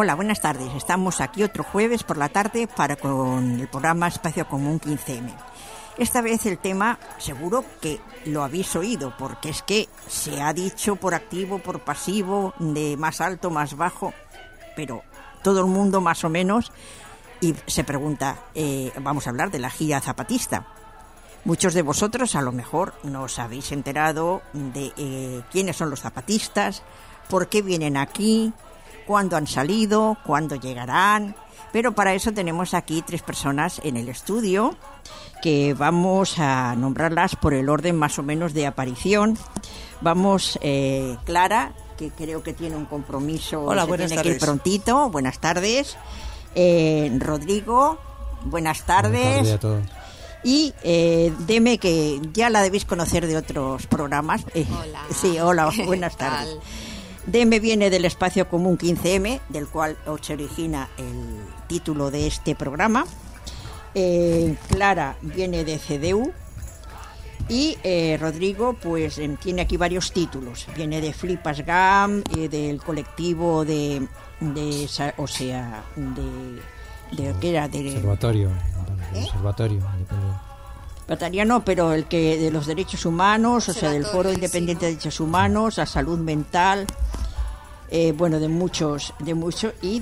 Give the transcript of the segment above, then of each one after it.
Hola, buenas tardes. Estamos aquí otro jueves por la tarde con el programa Espacio Común 15M. Esta vez el tema, seguro que lo habéis oído, porque es que se ha dicho por activo, por pasivo, de más alto, más bajo, pero todo el mundo más o menos, y se pregunta, vamos a hablar de la gira zapatista. Muchos de vosotros a lo mejor no os habéis enterado de quiénes son los zapatistas, por qué vienen aquí, cuándo han salido, cuándo llegarán, pero para eso tenemos aquí 3 personas en el estudio que vamos a nombrarlas por el orden más o menos de aparición. Vamos, Clara, que creo que tiene un compromiso. Hola, buenas tardes. Que ir prontito. Buenas tardes. Rodrigo, buenas tardes. Buenas tardes a todos. Y Deme, que ya la debéis conocer de otros programas. Hola. Sí, hola, buenas tardes. Deme viene del Espacio Común 15M, del cual se origina el título de este programa. Clara viene de CDU y Rodrigo pues tiene aquí varios títulos. Viene de Flipas GAM, del colectivo de ¿qué era? Observatorio Independiente. Batariano, pero el que de los derechos humanos, o sea, del Foro Independiente de Derechos Humanos, la salud mental, bueno, de muchos y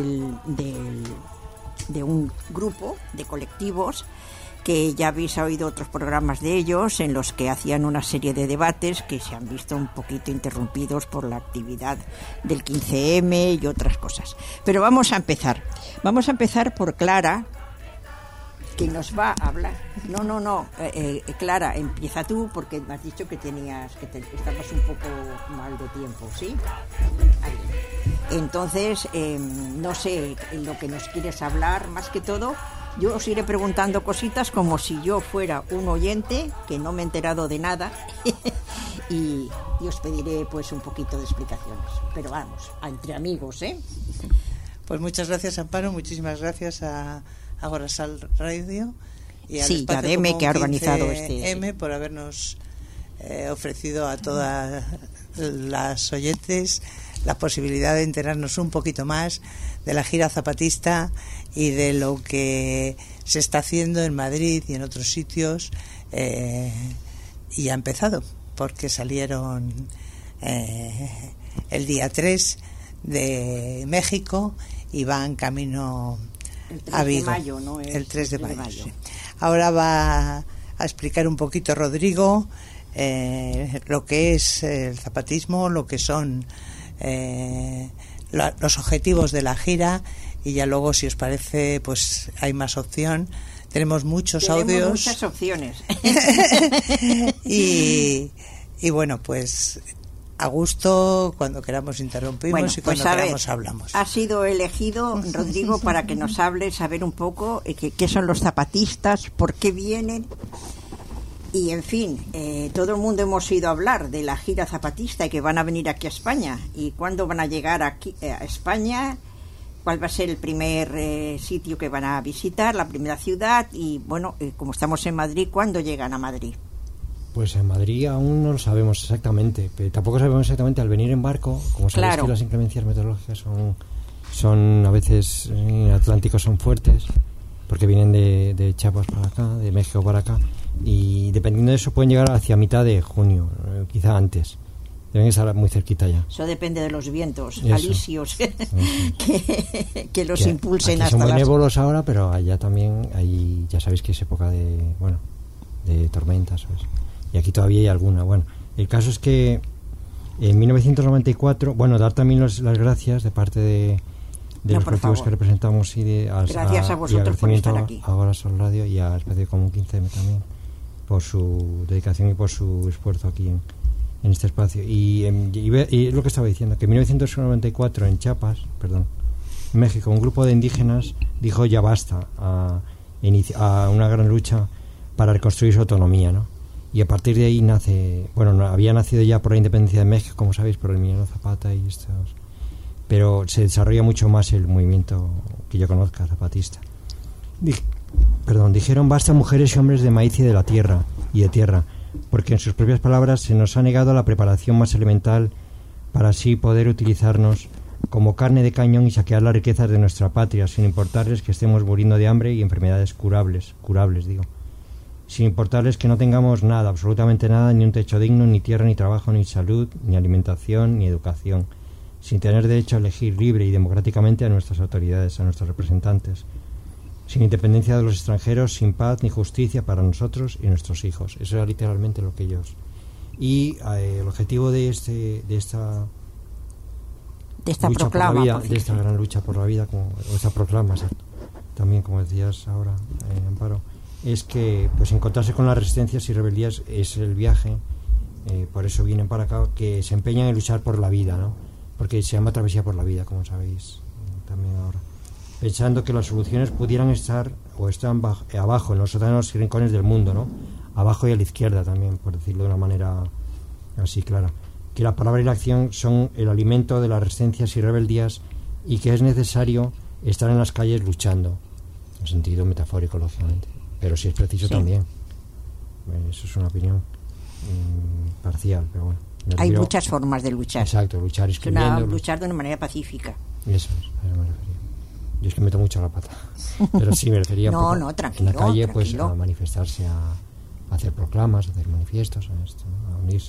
de un grupo de colectivos que ya habéis oído otros programas de ellos en los que hacían una serie de debates que se han visto un poquito interrumpidos por la actividad del 15M y otras cosas. Pero vamos a empezar por Clara, que nos va a hablar. No, Clara, empieza tú, porque me has dicho que estabas un poco mal de tiempo, ¿sí? Ahí. Entonces, no sé lo que nos quieres hablar, más que todo. Yo os iré preguntando cositas como si yo fuera un oyente que no me he enterado de nada y os pediré pues un poquito de explicaciones. Pero vamos, entre amigos, ¿eh? Pues muchas gracias, Amparo, muchísimas gracias a Agorasal Radio y al sí, Espacio Común que ha organizado 15M por habernos ofrecido a todas las oyentes la posibilidad de enterarnos un poquito más de la gira zapatista y de lo que se está haciendo en Madrid y en otros sitios, y ha empezado porque salieron el día 3 de México y van camino a Vigo. Mayo, ¿no? El 3 de mayo. Sí. Ahora va a explicar un poquito Rodrigo lo que es el zapatismo, lo que son los objetivos de la gira, y ya luego, si os parece, pues hay más opción. Tenemos muchos audios. Muchas opciones. y bueno, pues a gusto, cuando queramos interrumpimos, bueno, y cuando queramos hablamos. Ha sido elegido, Rodrigo, para que nos hables, saber un poco qué son los zapatistas, por qué vienen. Y en fin, todo el mundo hemos oído hablar de la gira zapatista y que van a venir aquí a España. ¿Y cuándo van a llegar aquí a España? ¿Cuál va a ser el primer sitio que van a visitar, la primera ciudad? Y bueno, como estamos en Madrid, ¿cuándo llegan a Madrid? Pues en Madrid aún no lo sabemos exactamente, pero tampoco sabemos exactamente al venir en barco. Como sabéis, que las inclemencias meteorológicas son a veces en el Atlántico son fuertes, porque vienen de Chiapas para acá, de México para acá, y dependiendo de eso pueden llegar hacia mitad de junio, quizá antes. Deben estar muy cerquita ya. Eso depende de los vientos alisios que los impulsen aquí hasta son benévolos ahora, pero allá también hay, ya sabéis que es época de tormentas, ¿sabes? Y aquí todavía hay alguna. Bueno, el caso es que en 1994, bueno, dar también las gracias de parte de los colectivos que representamos gracias a vosotros por estar aquí. A Agorasal Radio y a Espacio Común 15M también por su dedicación y por su esfuerzo aquí en este espacio. Y lo que estaba diciendo, que en 1994 en Chiapas, México, un grupo de indígenas dijo ya basta a una gran lucha para reconstruir su autonomía, ¿no? Y a partir de ahí había nacido ya por la independencia de México, como sabéis, por el Emiliano Zapata y estos, pero se desarrolla mucho más el movimiento que yo conozca, zapatista. Dijeron basta mujeres y hombres de maíz y de tierra, porque en sus propias palabras se nos ha negado la preparación más elemental para así poder utilizarnos como carne de cañón y saquear las riquezas de nuestra patria, sin importarles que estemos muriendo de hambre y enfermedades curables, digo. Sin importarles que no tengamos nada, absolutamente nada, ni un techo digno, ni tierra, ni trabajo, ni salud, ni alimentación, ni educación, sin tener derecho a elegir libre y democráticamente a nuestras autoridades, a nuestros representantes, sin independencia de los extranjeros, sin paz ni justicia para nosotros y nuestros hijos. Eso era literalmente lo que ellos... Y el objetivo de esta proclama, por la vida, de esta gran lucha por la vida, o esta proclama, también, como decías ahora, Amparo, es que pues encontrarse con las resistencias y rebeldías es el viaje, por eso vienen para acá, que se empeñan en luchar por la vida, ¿no? Porque se llama travesía por la vida, como sabéis también ahora, pensando que las soluciones pudieran estar o están abajo, en los sótanos y rincones del mundo, ¿no? Abajo y a la izquierda también, por decirlo de una manera así clara, que la palabra y la acción son el alimento de las resistencias y rebeldías y que es necesario estar en las calles luchando, en sentido metafórico, lógicamente, pero si es preciso también. Bueno, eso es una opinión parcial, pero bueno. Hay muchas formas de luchar. Exacto, luchar escribiendo. Luchar de una manera pacífica. Eso es, a eso me refería. Yo es que meto mucho la pata, pero sí me refería tranquilo, en la calle, tranquilo. Pues a manifestarse, a hacer proclamas, a hacer manifiestos, a unirse.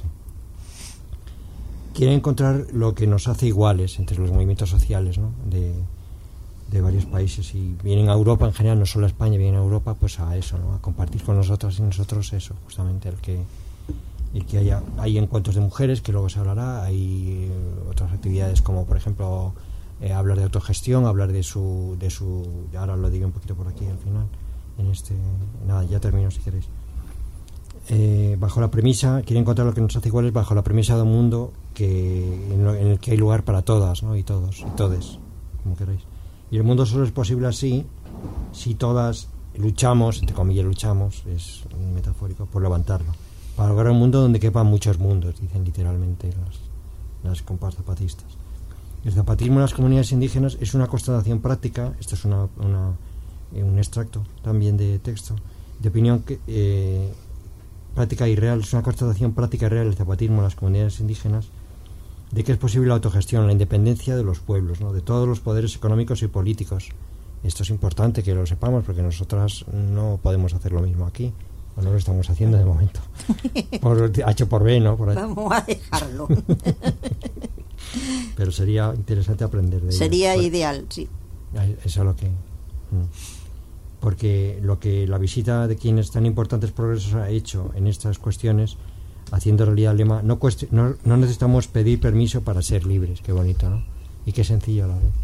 Quieren encontrar lo que nos hace iguales entre los movimientos sociales, ¿no? de varios países, y vienen a Europa en general, no solo a España, vienen a Europa pues a eso, ¿no? A compartir con nosotros y nosotros eso, justamente el que hay encuentros de mujeres, que luego se hablará, hay otras actividades como por ejemplo hablar de autogestión, hablar de su ahora lo digo un poquito por aquí al final, ya termino si queréis. Bajo la premisa, quieren encontrar lo que nos hace iguales bajo la premisa de un mundo en el que hay lugar para todas, ¿no? Y todos, y todes, como queráis. Y el mundo solo es posible así si todas luchamos, entre comillas luchamos, es metafórico, por levantarlo, para lograr un mundo donde quepan muchos mundos, dicen literalmente las compas zapatistas. El zapatismo en las comunidades indígenas es una constatación práctica, esto es un extracto también de texto, de opinión que práctica y real, es una constatación práctica y real del zapatismo en las comunidades indígenas, de que es posible la autogestión, la independencia de los pueblos, ¿no? De todos los poderes económicos y políticos. Esto es importante que lo sepamos, porque nosotras no podemos hacer lo mismo aquí, o no lo estamos haciendo de momento, por H por B, ¿no? Vamos a dejarlo. Pero sería interesante aprender de ello. Sería ideal, sí. Eso es lo que... Porque lo que la visita de quienes tan importantes progresos ha hecho en estas cuestiones, haciendo realidad el lema, no necesitamos pedir permiso para ser libres. Qué bonito, ¿no? Y qué sencillo a la vez.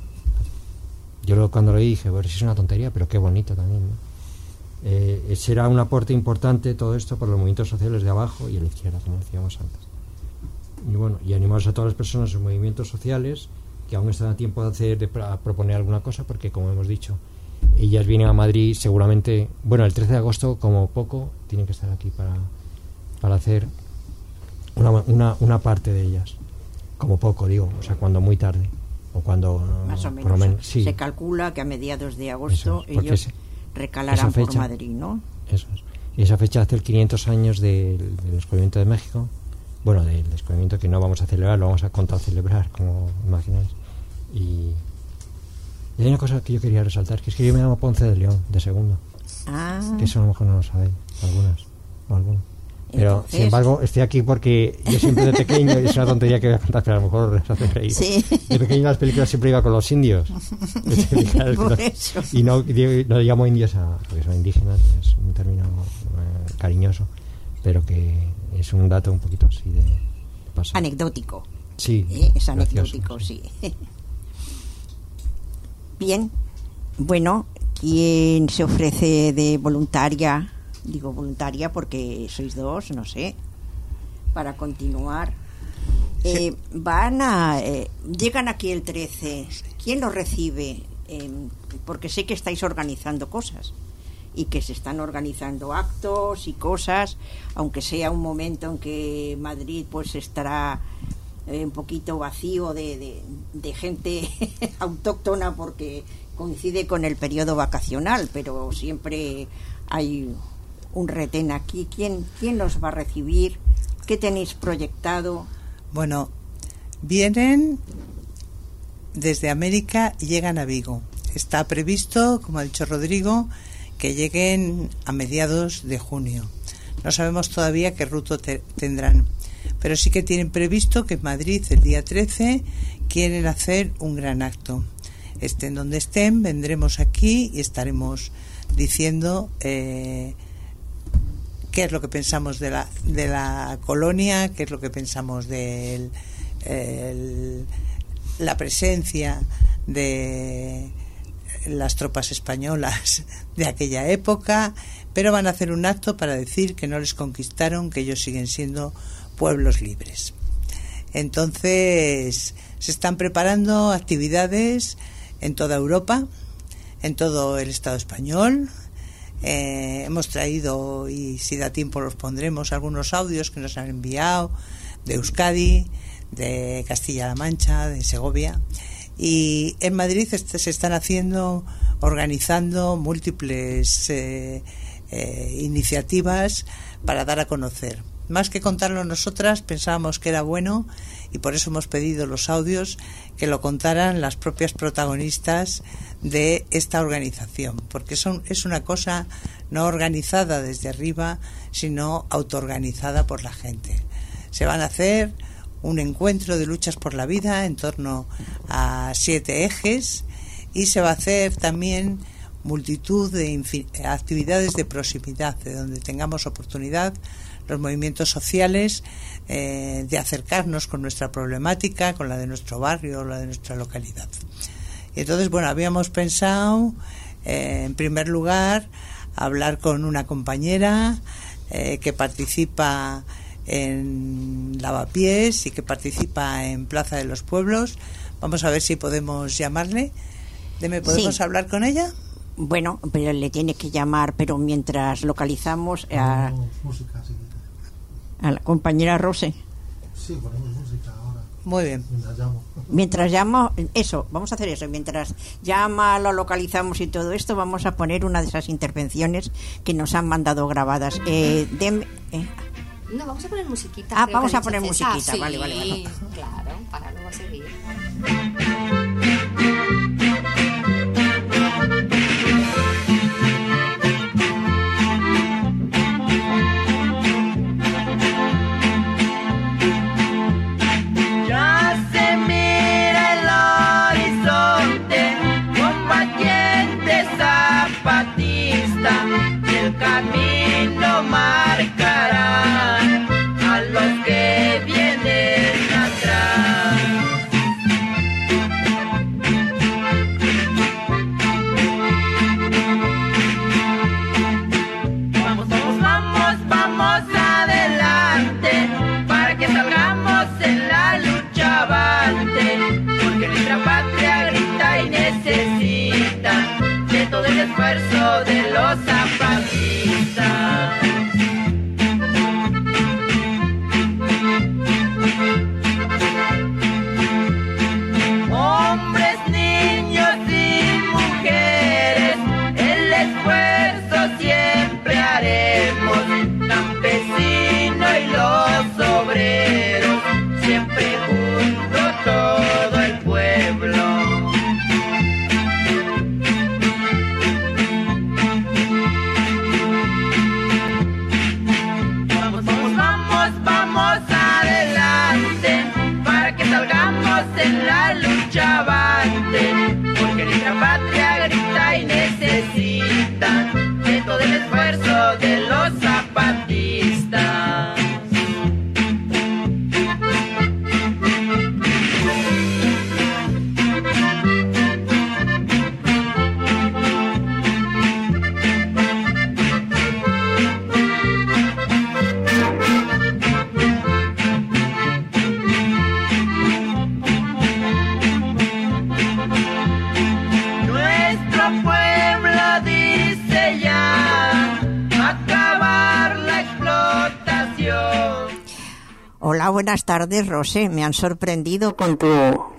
Yo cuando lo dije, bueno, es una tontería, pero qué bonito también, ¿no? Será un aporte importante todo esto para los movimientos sociales de abajo y a la izquierda, como decíamos antes. Y bueno, y animamos a todas las personas en movimientos sociales que aún están a tiempo de proponer alguna cosa, porque como hemos dicho, ellas vienen a Madrid seguramente, bueno, el 13 de agosto como poco tienen que estar aquí para hacer una parte de ellas, como poco digo, o sea, cuando muy tarde o cuando más o menos, por lo menos sí. Se calcula que a mediados de agosto ellos recalarán por Madrid, ¿no? Eso es. Y esa fecha hace el 500 años del descubrimiento de México, bueno, del descubrimiento que no vamos a celebrar, lo vamos a contracelebrar, como imagináis. Y hay una cosa que yo quería resaltar, que es que yo me llamo Ponce de León, de segundo. Que eso a lo mejor no lo sabéis, algunos. Pero, entonces, sin embargo, estoy aquí porque yo siempre de pequeño, es una tontería que voy a contar, pero a lo mejor os hace reír. Sí. De pequeño en las películas siempre iba con los indios. Y no llamo indios porque son indígenas, es un término cariñoso, pero que es un dato un poquito así de pasado. Anecdótico. Sí. Es anecdótico, gracioso, sí. Bien, bueno, ¿quién se ofrece de voluntaria? Digo voluntaria porque sois dos, no sé, para continuar. Sí. Llegan aquí el 13. ¿Quién los recibe? Porque sé que estáis organizando cosas y que se están organizando actos y cosas, aunque sea un momento en que Madrid pues estará un poquito vacío de gente autóctona porque coincide con el periodo vacacional, pero siempre hay un retén aquí. ¿Quién los va a recibir? ¿Qué tenéis proyectado? Bueno, vienen desde América llegan a Vigo. Está previsto, como ha dicho Rodrigo, que lleguen a mediados de junio. No sabemos todavía qué ruta tendrán, pero sí que tienen previsto que en Madrid el día 13 quieren hacer un gran acto. Estén donde estén, vendremos aquí y estaremos diciendo qué es lo que pensamos de la colonia, qué es lo que pensamos de la presencia de las tropas españolas de aquella época, pero van a hacer un acto para decir que no les conquistaron, que ellos siguen siendo pueblos libres. Entonces se están preparando actividades en toda Europa, en todo el Estado español. Hemos traído, y si da tiempo los pondremos, algunos audios que nos han enviado de Euskadi, de Castilla-La Mancha, de Segovia. Y en Madrid se están organizando múltiples iniciativas para dar a conocer. Más que contarlo nosotras, pensábamos que era bueno, y por eso hemos pedido los audios, que lo contaran las propias protagonistas de esta organización, porque es una cosa no organizada desde arriba, sino autoorganizada por la gente. Se van a hacer un encuentro de luchas por la vida en torno a 7 ejes, y se va a hacer también multitud de actividades de proximidad, de donde tengamos oportunidad los movimientos sociales de acercarnos con nuestra problemática, con la de nuestro barrio, la de nuestra localidad. Y entonces, bueno, habíamos pensado en primer lugar hablar con una compañera que participa en Lavapiés y que participa en Plaza de los Pueblos. Vamos a ver si podemos llamarle. ¿Podemos hablar con ella? Bueno, pero le tiene que llamar, pero mientras localizamos a la compañera Rose. Sí, ponemos música ahora. Muy bien. Mientras llamo, eso, vamos a hacer eso. Mientras llama, lo localizamos y todo esto, vamos a poner una de esas intervenciones que nos han mandado grabadas. No, vamos a poner musiquita. Vamos a poner musiquita, sí, vale. Claro, para luego seguir. El camino marcará a los que vienen atrás. Vamos adelante para que salgamos en la lucha avante, porque nuestra patria grita y necesita de todo el esfuerzo de los zapatistas. Hombres, niños y mujeres, el esfuerzo siempre haremos. Campesino y los obreros, siempre junto todo el pueblo. Vamos adelante para que salgamos en la lucha avante, porque nuestra patria grita y necesita de todo el esfuerzo de los zapatistas. Hola, buenas tardes, Rosé. Me han sorprendido con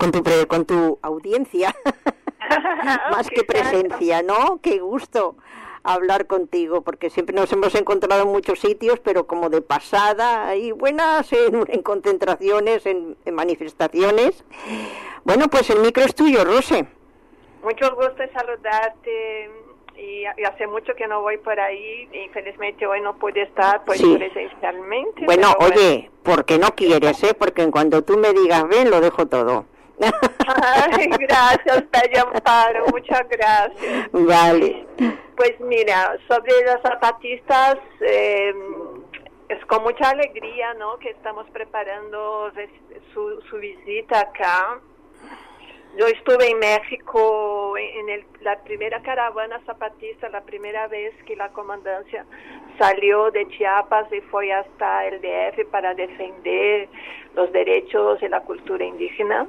tu audiencia. Más que presencia, ¿no? Qué gusto. hablar contigo, porque siempre nos hemos encontrado en muchos sitios, pero como de pasada, y buenas en concentraciones, en manifestaciones. Bueno, pues el micro es tuyo, Rose. Mucho gusto en saludarte, y hace mucho que no voy por ahí, infelizmente hoy no pude estar pues presencialmente. Bueno, oye, ¿por qué no quieres, Porque cuando tú me digas ven, lo dejo todo. Ay, gracias, Bella Amparo, muchas gracias. Vale. Pues mira, sobre los zapatistas, es con mucha alegría, ¿no?, que estamos preparando su visita acá. Yo estuve en México en la primera caravana zapatista, la primera vez que la comandancia salió de Chiapas y fue hasta el DF para defender los derechos y la cultura indígena.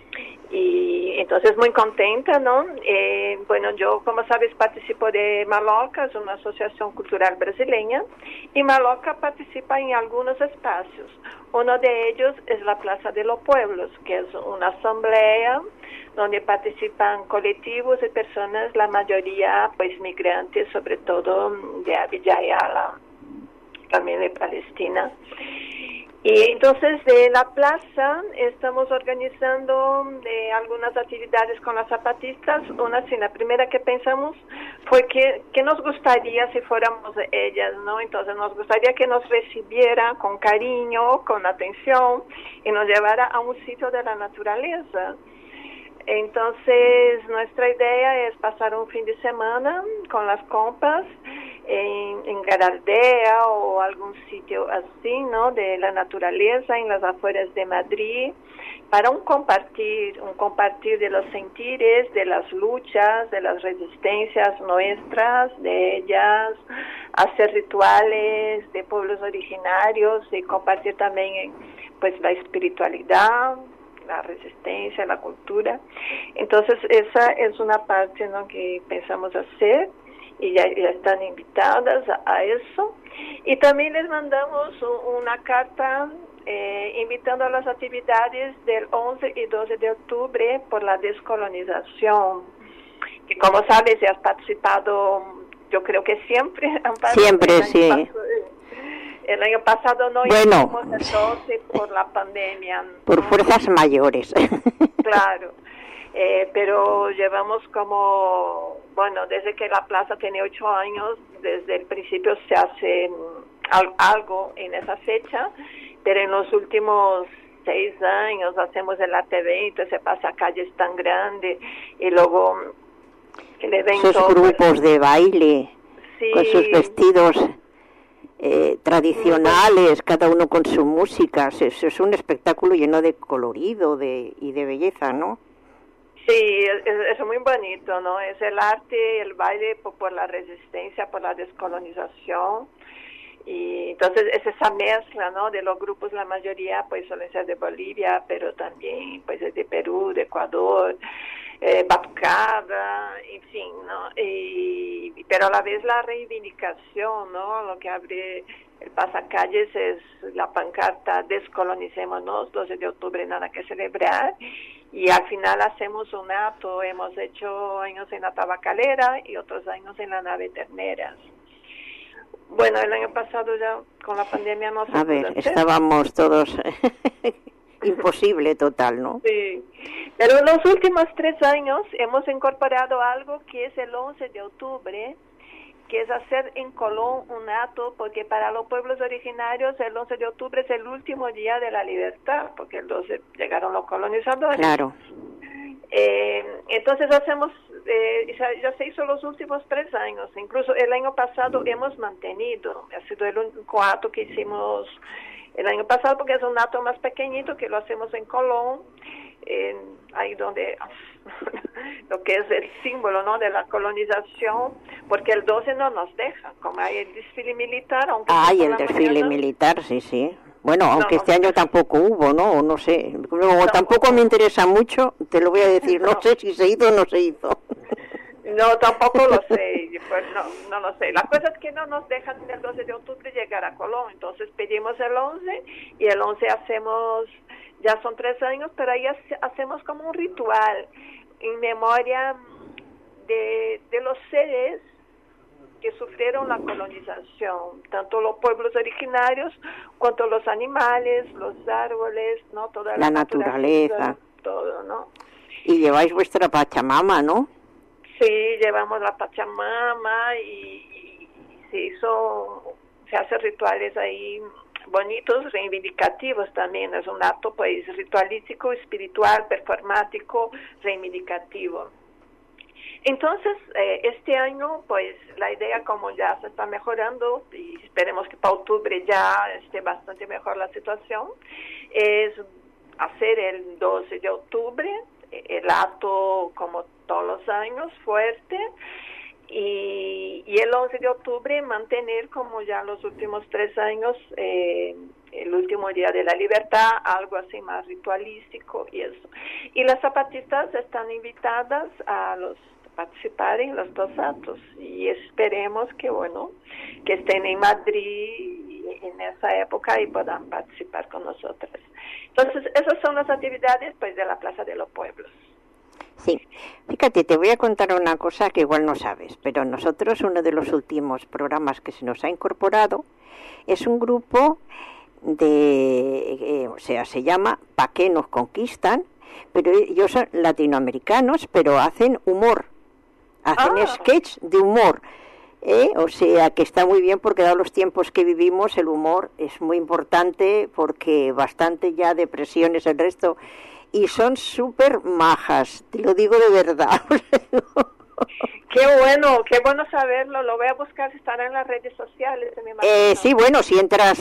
Y entonces muy contenta, ¿no? Bueno, yo, como sabes, participo de Maloca, es una asociación cultural brasileña, y Maloca participa en algunos espacios. Uno de ellos es la Plaza de los Pueblos, que es una asamblea donde participan colectivos y personas, la mayoría pues migrantes, sobre todo de Abya Yala, también de Palestina. Y entonces de la plaza estamos organizando algunas actividades con las zapatistas. La primera que pensamos fue que nos gustaría si fuéramos ellas, ¿no? Entonces nos gustaría que nos recibiera con cariño, con atención, y nos llevara a un sitio de la naturaleza. Entonces nuestra idea es pasar un fin de semana con las compas en Garaldea o algún sitio así, ¿no?, de la naturaleza en las afueras de Madrid, para un compartir de los sentires, de las luchas, de las resistencias nuestras, de ellas, hacer rituales de pueblos originarios y compartir también pues la espiritualidad, la resistencia, la cultura. Entonces esa es una parte, ¿no?, que pensamos hacer, y ya están invitadas a eso. Y también les mandamos una carta invitando a las actividades del 11 y 12 de octubre por la descolonización, que como sabes has participado, yo creo que siempre. Siempre, sí. El año pasado no hicimos el 12 por la pandemia. Por fuerzas mayores. Claro. Pero llevamos desde que la plaza tiene 8 años, desde el principio se hace algo en esa fecha, pero en los últimos 6 años hacemos el AT20, ese pasacalles tan grande, y luego el evento... Esos grupos de baile, sí, con sus vestidos tradicionales, cada uno con su música, eso es un espectáculo lleno de colorido y de belleza, ¿no? Sí, es muy bonito, ¿no? Es el arte, el baile por la resistencia, por la descolonización. Y entonces es esa mezcla, ¿no?, de los grupos, la mayoría pues suelen ser de Bolivia, pero también pues es de Perú, de Ecuador, Batucada, en fin, ¿no? Pero a la vez la reivindicación, ¿no?, lo que abre el pasacalles es la pancarta Descolonicémonos, 12 de octubre, nada que celebrar. Y al final hacemos un acto, hemos hecho años en la Tabacalera y otros años en la Nave Terneras. Bueno, el año pasado ya con la pandemia no se pudo hacer. Estábamos todos imposible total, ¿no? Sí, pero en los últimos 3 años hemos incorporado algo que es el 11 de octubre, que es hacer en Colón un acto, porque para los pueblos originarios el 11 de octubre es el último día de la libertad, porque el 12 llegaron los colonizadores. Claro. Entonces hacemos, ya se hizo los últimos 3 años, incluso el año pasado hemos mantenido, ha sido el único acto que hicimos el año pasado, porque es un acto más pequeñito que lo hacemos en Colón, ahí donde lo que es el símbolo, ¿no?, de la colonización, porque el 12 no nos deja, como hay el desfile militar. El desfile militar, sí. Bueno, aunque este año tampoco hubo, ¿no? No sé. Como tampoco me interesa mucho, te lo voy a decir, no sé si se hizo o no se hizo. No, tampoco lo sé, pues no lo sé. La cosa es que no nos dejan el 12 de octubre llegar a Colón, entonces pedimos el 11 y el 11 hacemos, ya son 3 años, pero ahí hacemos como un ritual en memoria de los seres que sufrieron la colonización, tanto los pueblos originarios cuanto los animales, los árboles, ¿no? Toda la naturaleza, todo, ¿no? Y lleváis vuestra Pachamama, ¿no? Sí, llevamos la Pachamama y se hacen rituales ahí bonitos, reivindicativos también. Es un acto pues ritualístico, espiritual, performático, reivindicativo. Entonces, este año, pues la idea, como ya se está mejorando y esperemos que para octubre ya esté bastante mejor la situación, es hacer el 12 de octubre el acto, como todos los años, fuerte, y el 11 de octubre mantener, como ya los últimos 3 años, el último día de la libertad, algo así más ritualístico y eso. Y las zapatistas están invitadas a participar en los 2 actos y esperemos que estén en Madrid en esa época y puedan participar con nosotras. Entonces, esas son las actividades pues de la Plaza de los Pueblos. Sí, fíjate, te voy a contar una cosa que igual no sabes, pero nosotros uno de los últimos programas que se nos ha incorporado es un grupo se llama ¿Pa' qué nos conquistan? Pero ellos son latinoamericanos, pero hacen humor, hacen sketch de humor. O sea que está muy bien porque dado los tiempos que vivimos el humor es muy importante porque bastante ya depresiones el resto y son súper majas, te lo digo de verdad. Qué bueno saberlo, lo voy a buscar, estará en las redes sociales. Sí, bueno, si entras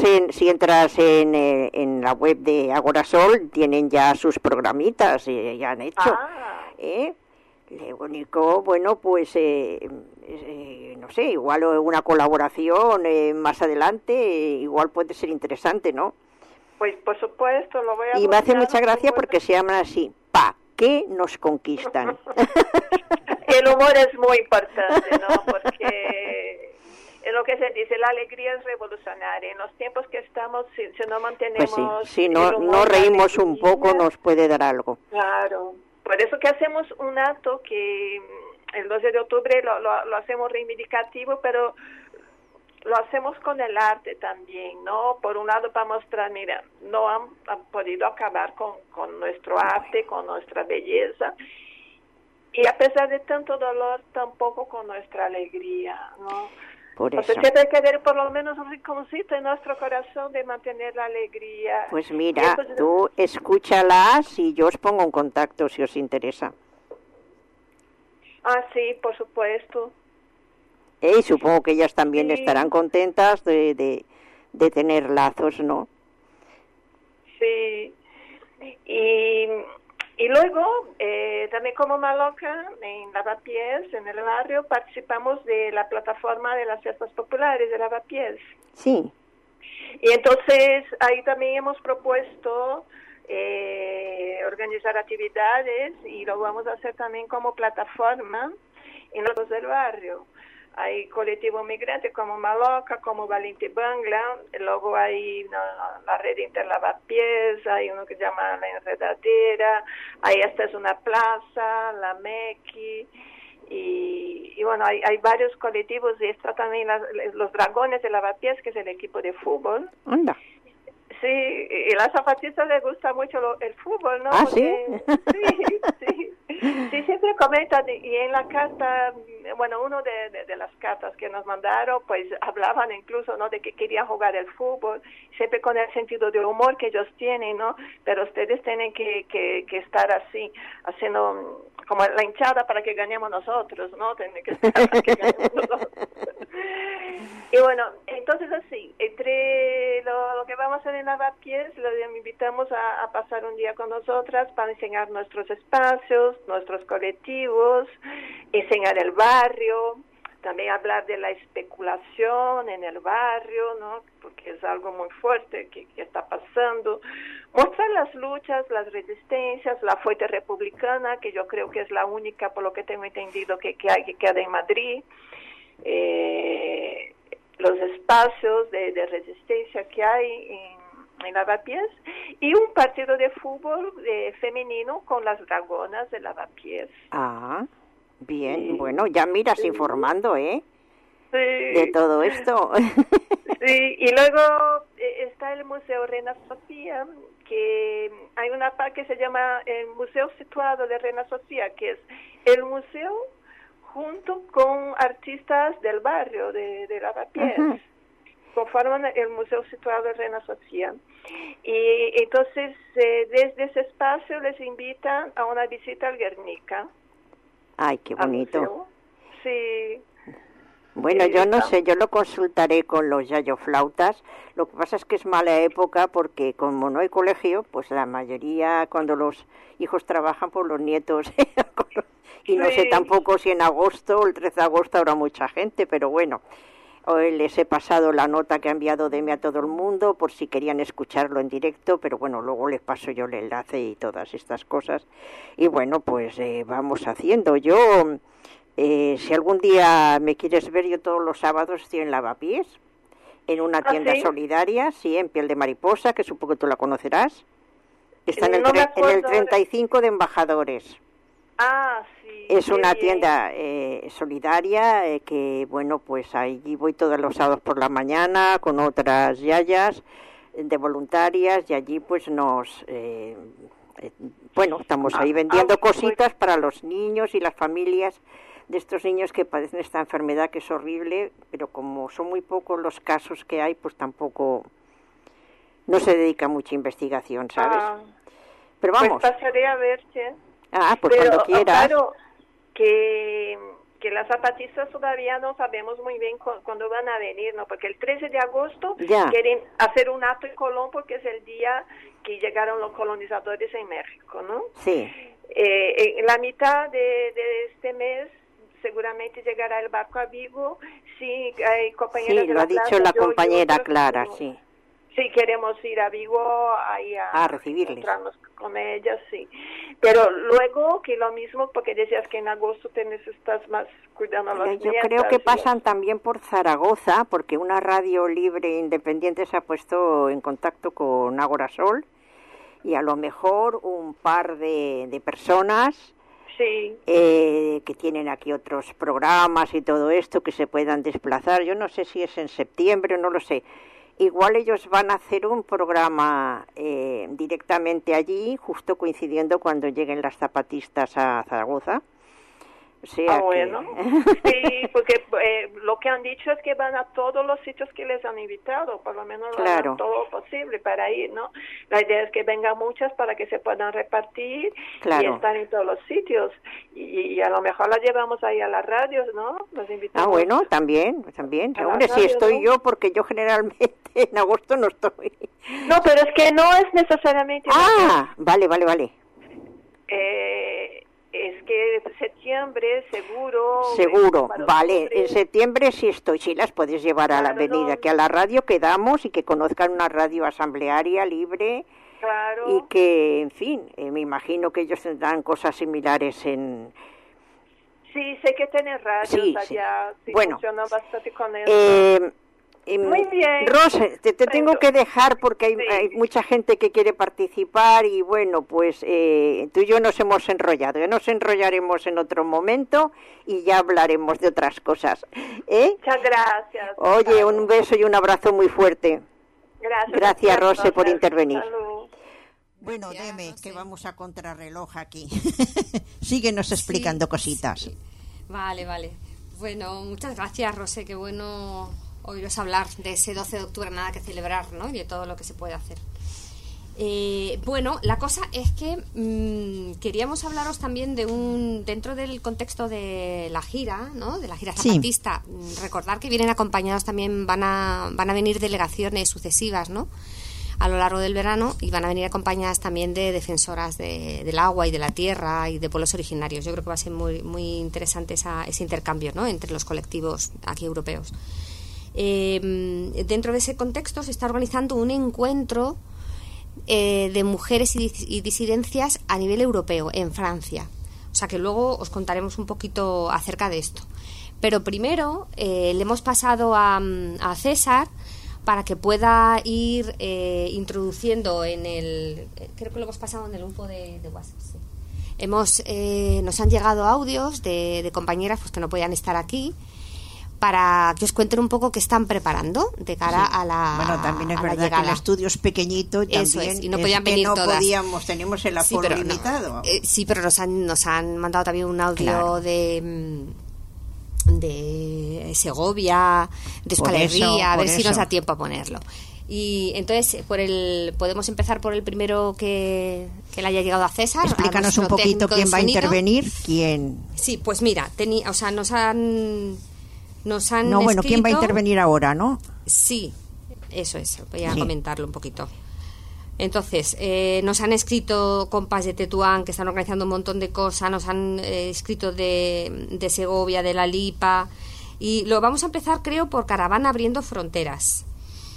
en la web de Agorasol tienen ya sus programitas, ya han hecho. Lo único, bueno, pues no sé, igual una colaboración más adelante, igual puede ser interesante, ¿no? Pues por supuesto, lo voy a Y me hace mucha gracia porque se llaman así, ¿pa' qué nos conquistan? El humor es muy importante, ¿no? Porque es lo que se dice, la alegría es revolucionaria. En los tiempos que estamos, si no mantenemos... Pues sí, si no reímos un poco, nos puede dar algo. Claro. Por eso que hacemos un acto que el 12 de octubre lo hacemos reivindicativo, pero lo hacemos con el arte también, ¿no? Por un lado para mostrar, mira, no han podido acabar con nuestro arte, con nuestra belleza, y a pesar de tanto dolor, tampoco con nuestra alegría, ¿no? Por eso. O sea, siempre hay que ver por lo menos un rinconcito en nuestro corazón de mantener la alegría. Pues mira, tú escúchalas y yo os pongo en contacto si os interesa. Sí, por supuesto. Y supongo que ellas también estarán contentas de tener lazos, ¿no? Sí. Y luego, también como Maloca, en Lavapiés, en el barrio, participamos de la plataforma de las fiestas populares de Lavapiés. Sí. Y entonces ahí también hemos propuesto organizar actividades y lo vamos a hacer también como plataforma en los del barrio. Hay colectivos migrantes como Maloca, como Valente Bangla, luego hay la red Interlavapiés, hay uno que se llama La Enredadera, ahí esta es una plaza, la Mequi, y bueno, hay varios colectivos, y está también los Dragones de Lavapiés, que es el equipo de fútbol. Anda. Sí, y a las zapatistas les gusta mucho el fútbol, ¿no? Porque, sí. Sí, siempre comentan, y en la carta, bueno, uno de las cartas que nos mandaron, pues hablaban incluso, ¿no?, de que querían jugar el fútbol, siempre con el sentido de humor que ellos tienen, ¿no? Pero ustedes tienen que estar así, haciendo como la hinchada para que ganemos nosotros, ¿no? Tienen que estar para que ganemos nosotros. Y bueno, entonces así, entre lo que vamos a hacer en Lavapiés, los invitamos a pasar un día con nosotras para enseñar nuestros espacios, nuestros colectivos, enseñar el barrio, también hablar de la especulación en el barrio, ¿no? Porque es algo muy fuerte que está pasando. Mostrar las luchas, las resistencias, la fuente republicana, que yo creo que es la única, por lo que tengo entendido, que queda en Madrid. Los espacios de resistencia que hay en Lavapiés, y un partido de fútbol femenino con las Dragonas de Lavapiés. Bien, sí. Bueno, ya miras informando, ¿eh? de todo esto. Sí, y luego está el Museo Reina Sofía, que hay una parte que se llama el Museo Situado de Reina Sofía, que es el museo junto con artistas del barrio de Lavapiés. Conforman el Museo Situado de Reina Sofía. Y entonces, desde ese espacio les invitan a una visita al Guernica. Ay, qué bonito. Sí. Bueno, yo no sé, yo lo consultaré con los yayoflautas. Lo que pasa es que es mala época porque como no hay colegio, pues la mayoría, cuando los hijos trabajan, pues los nietos... y no sé tampoco si en agosto, el 13 de agosto, habrá mucha gente, pero bueno... Hoy les he pasado la nota que ha enviado Demi a todo el mundo por si querían escucharlo en directo, pero bueno, luego les paso yo el enlace y todas estas cosas. Y bueno, pues vamos haciendo. Yo, si algún día me quieres ver, yo todos los sábados estoy en Lavapiés, en una tienda solidaria, sí, en Piel de Mariposa, que supongo que tú la conocerás. Está en el 35 de Embajadores. Ah, sí. Es una tienda solidaria que, bueno, pues allí voy todos los sábados por la mañana con otras yayas de voluntarias y allí pues bueno, estamos ahí vendiendo cositas para los niños y las familias de estos niños que padecen esta enfermedad que es horrible, pero como son muy pocos los casos que hay, pues tampoco no se dedica mucha investigación, ¿sabes? Pero vamos. Pues pasaré a verte. Pues pero, cuando quieras. Claro, que las zapatistas todavía no sabemos muy bien cuándo van a venir, ¿no? Porque el 13 de agosto quieren hacer un acto en Colón porque es el día que llegaron los colonizadores en México, ¿no? Sí. En la mitad de este mes seguramente llegará el barco a Vigo. Sí, hay compañeras sí, lo ha dicho la compañera Clara, sí. Sí, queremos ir a Vigo ahí a recibirles. Encontrarnos con ellas, sí. Pero luego que lo mismo, porque decías que en agosto estás más cuidando a las Yo creo que pasan también por Zaragoza, porque una radio libre e independiente se ha puesto en contacto con Ágora Sol, y a lo mejor un par de personas que tienen aquí otros programas y todo esto, que se puedan desplazar. Yo no sé si es en septiembre, no lo sé. Igual ellos van a hacer un programa directamente allí, justo coincidiendo cuando lleguen las zapatistas a Zaragoza. O sea bueno. Sí, porque lo que han dicho es que van a todos los sitios que les han invitado, por lo menos lo harán todo posible para ir, ¿no? La idea es que vengan muchas para que se puedan repartir y estar en todos los sitios. Y a lo mejor las llevamos ahí a las radios, ¿no? Los invitamos. Bueno, también. Hombre, si estoy yo, porque yo generalmente en agosto no estoy. No, pero es que no es necesariamente... Vale. Es que septiembre, seguro, vale, en septiembre sí estoy, sí las puedes llevar a la avenida, que a la radio quedamos y que conozcan una radio asamblearia libre y que, en fin, me imagino que ellos tendrán cosas similares en... Sí, sé que tienen radios allá, bueno, funcionan bastante con ellos. Muy bien. Rosa, te tengo que dejar porque hay mucha gente que quiere participar y bueno, pues tú y yo nos hemos enrollado. Ya nos enrollaremos en otro momento y ya hablaremos de otras cosas. Muchas gracias. Oye, un beso y un abrazo muy fuerte. Gracias Rose, por intervenir. Salud. Bueno, Deme, que vamos a contrarreloj aquí. Síguenos explicando cositas. Sí. Vale. Bueno, muchas gracias, Rose, qué bueno oíros hablar de ese 12 de octubre, nada que celebrar, ¿no? Y de todo lo que se puede hacer. Bueno, la cosa es que queríamos hablaros también de dentro del contexto de la gira, ¿no? De la gira zapatista. Recordar que vienen acompañados también, van a venir delegaciones sucesivas, ¿no? A lo largo del verano, y van a venir acompañadas también de defensoras del agua y de la tierra y de pueblos originarios. Yo creo que va a ser muy, muy interesante ese intercambio, ¿no? Entre los colectivos aquí europeos. Dentro de ese contexto se está organizando un encuentro de mujeres y disidencias a nivel europeo en Francia, o sea que luego os contaremos un poquito acerca de esto, pero primero le hemos pasado a César para que pueda ir introduciendo creo que lo hemos pasado en el grupo de WhatsApp, sí. Nos han llegado audios de compañeras pues, que no podían estar aquí, para que os cuenten un poco qué están preparando de cara a la Bueno, también es a la verdad que llegada. el estudio es pequeñito y Eso también es, y no podían venir no todas. podíamos, tenemos el aforo pero no. limitado. Sí, pero nos han mandado también un audio Claro. de Segovia, de Por Euskal eso, Herria, a ver por si nos eso. da tiempo a ponerlo. Y entonces podemos empezar por el primero que le haya llegado a César. a Explícanos un nuestro poquito técnico de quién va a sonido. intervenir, quién... Sí, pues mira, nos han No, bueno, ¿quién va a escrito- intervenir ahora, no? Sí, eso es, voy a Sí. comentarlo un poquito. Entonces, nos han escrito compas de Tetuán que están organizando un montón de cosas, nos han escrito de Segovia, de La Lipa, y lo vamos a empezar, creo, por Caravana Abriendo Fronteras.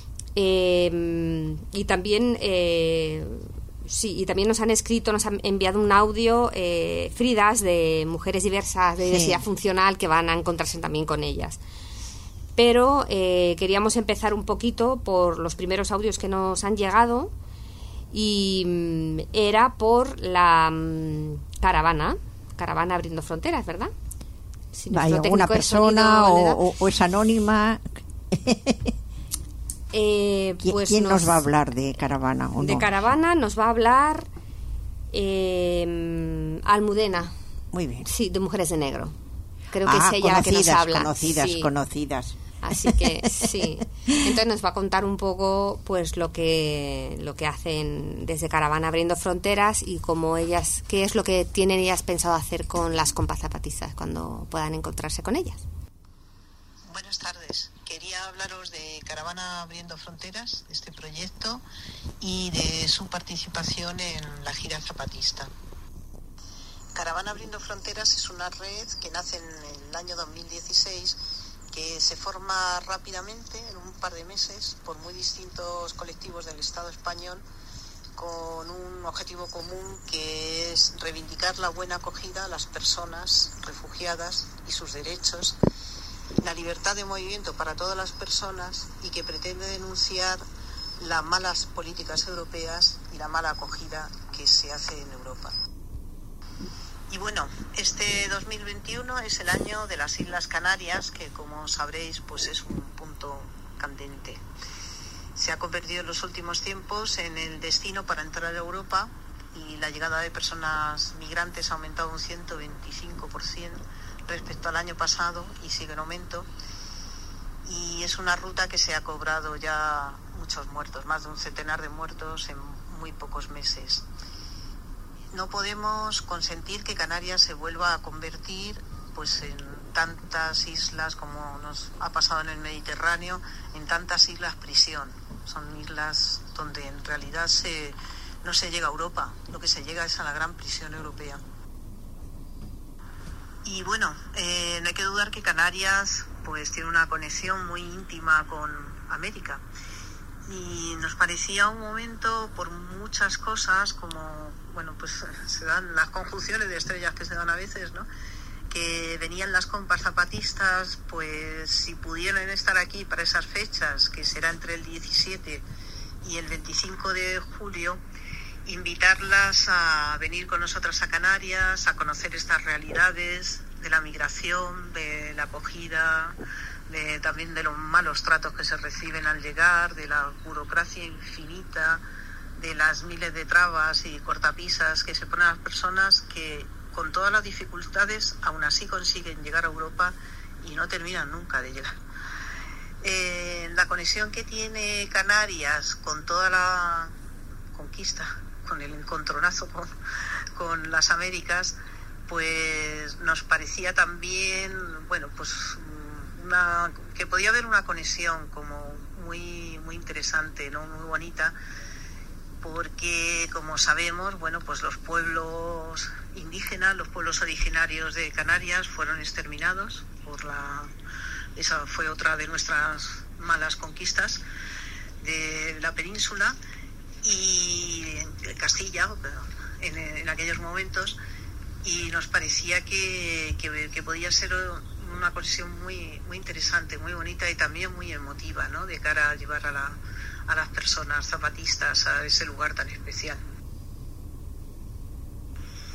Y también sí, y también nos han escrito, nos han enviado un audio Fridas de mujeres diversas de diversidad funcional que van a encontrarse también con ellas. Pero queríamos empezar un poquito por los primeros audios que nos han llegado y era por la caravana Abriendo Fronteras, ¿verdad? Si ¿Hay nuestro alguna técnico de persona sonido le da. o es anónima? Pues ¿Quién nos va a hablar de caravana o de no? caravana nos va a hablar Almudena, Muy bien. sí, de Mujeres de Negro. Creo que es ella la que nos habla. Sí. Conocidas. Así que sí. Entonces nos va a contar un poco pues lo que hacen desde Caravana Abriendo Fronteras y cómo ellas, qué es lo que tienen ellas pensado hacer con las compas zapatistas cuando puedan encontrarse con ellas. Buenas tardes. Quería hablaros de Caravana Abriendo Fronteras, de este proyecto y de su participación en la gira zapatista. Caravana Abriendo Fronteras es una red que nace en el año 2016, que se forma rápidamente, en un par de meses, por muy distintos colectivos del Estado español, con un objetivo común que es reivindicar la buena acogida a las personas refugiadas y sus derechos, la libertad de movimiento para todas las personas, y que pretende denunciar las malas políticas europeas y la mala acogida que se hace en Europa. Y bueno, este 2021 es el año de las Islas Canarias, que como sabréis pues es un punto candente. Se ha convertido en los últimos tiempos en el destino para entrar a Europa, y la llegada de personas migrantes ha aumentado un 125% respecto al año pasado y sigue en aumento. Y es una ruta que se ha cobrado ya muchos muertos, más de un centenar de muertos en muy pocos meses. No podemos consentir que Canarias se vuelva a convertir pues en tantas islas como nos ha pasado en el Mediterráneo, en tantas islas prisión. Son islas donde en realidad no se llega a Europa, lo que se llega es a la gran prisión europea. Y bueno, no hay que dudar que Canarias pues tiene una conexión muy íntima con América. Y nos parecía un momento, por muchas cosas, como, bueno, pues se dan las conjunciones de estrellas que se dan a veces, ¿no? Que venían las compas zapatistas, pues si pudieran estar aquí para esas fechas, que será entre el 17 y el 25 de julio, invitarlas a venir con nosotras a Canarias, a conocer estas realidades de la migración, de la acogida, también de los malos tratos que se reciben al llegar, de la burocracia infinita, de las miles de trabas y cortapisas que se ponen a las personas que con todas las dificultades aún así consiguen llegar a Europa y no terminan nunca de llegar. La conexión que tiene Canarias con toda la conquista, con el encontronazo con las Américas, pues nos parecía también, bueno, pues que podía haber una conexión como muy interesante, ¿no? Muy bonita, porque como sabemos, bueno, pues los pueblos indígenas, los pueblos originarios de Canarias fueron exterminados esa fue otra de nuestras malas conquistas de la península y de Castilla en aquellos momentos, y nos parecía que podía ser una conexión muy interesante, muy bonita y también muy emotiva, ¿no? De cara a llevar a las personas zapatistas a ese lugar tan especial.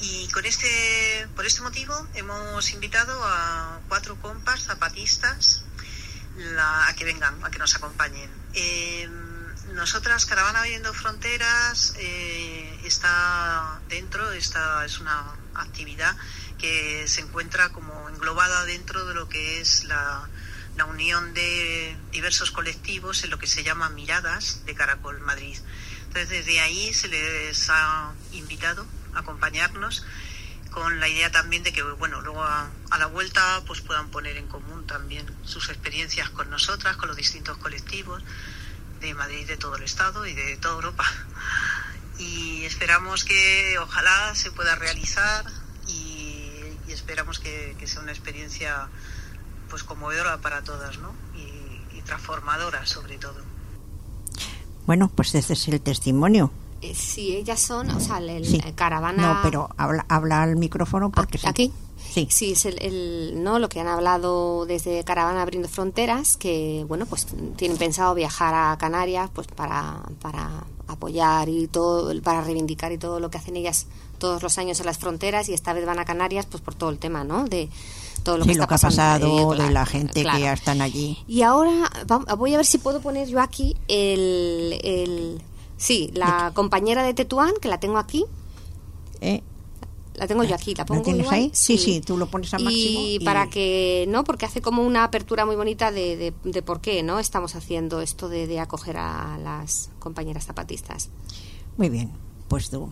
Y por este motivo hemos invitado a 4 compas zapatistas a que vengan, a que nos acompañen. Nosotras, Caravana Abriendo Fronteras, está dentro, esta es una actividad que se encuentra como englobada dentro de lo que es la unión de diversos colectivos en lo que se llama Miradas de Caracol Madrid. Entonces, desde ahí se les ha invitado a acompañarnos, con la idea también de que, bueno, luego a la vuelta pues puedan poner en común también sus experiencias con nosotras, con los distintos colectivos de Madrid, de todo el Estado y de toda Europa. Y esperamos que ojalá se pueda realizar y esperamos que sea una experiencia pues conmovedora para todas, ¿no? Y transformadora sobre todo. Bueno, pues ese es el testimonio. Sí, ellas son, o sea, Sí. Caravana... No, pero habla al micrófono porque... ¿Aquí? Sí. Sí, es ¿no? Lo que han hablado desde Caravana Abriendo Fronteras, que, bueno, pues tienen pensado viajar a Canarias pues para apoyar y todo, para reivindicar y todo lo que hacen ellas todos los años en las fronteras, y esta vez van a Canarias pues por todo el tema, ¿no? De todo lo que está pasando. Sí, lo que ha pasado, claro, de la gente claro. que ya están allí. Y ahora voy a ver si puedo poner yo aquí la compañera de Tetuán, que la tengo aquí. La tengo yo aquí, la pongo. ¿La tienes igual? ahí? Sí, tú lo pones a máximo. Y para que, ¿no? Porque hace como una apertura muy bonita de por qué, ¿no? Estamos haciendo esto de acoger a las compañeras zapatistas. Muy bien, pues tú.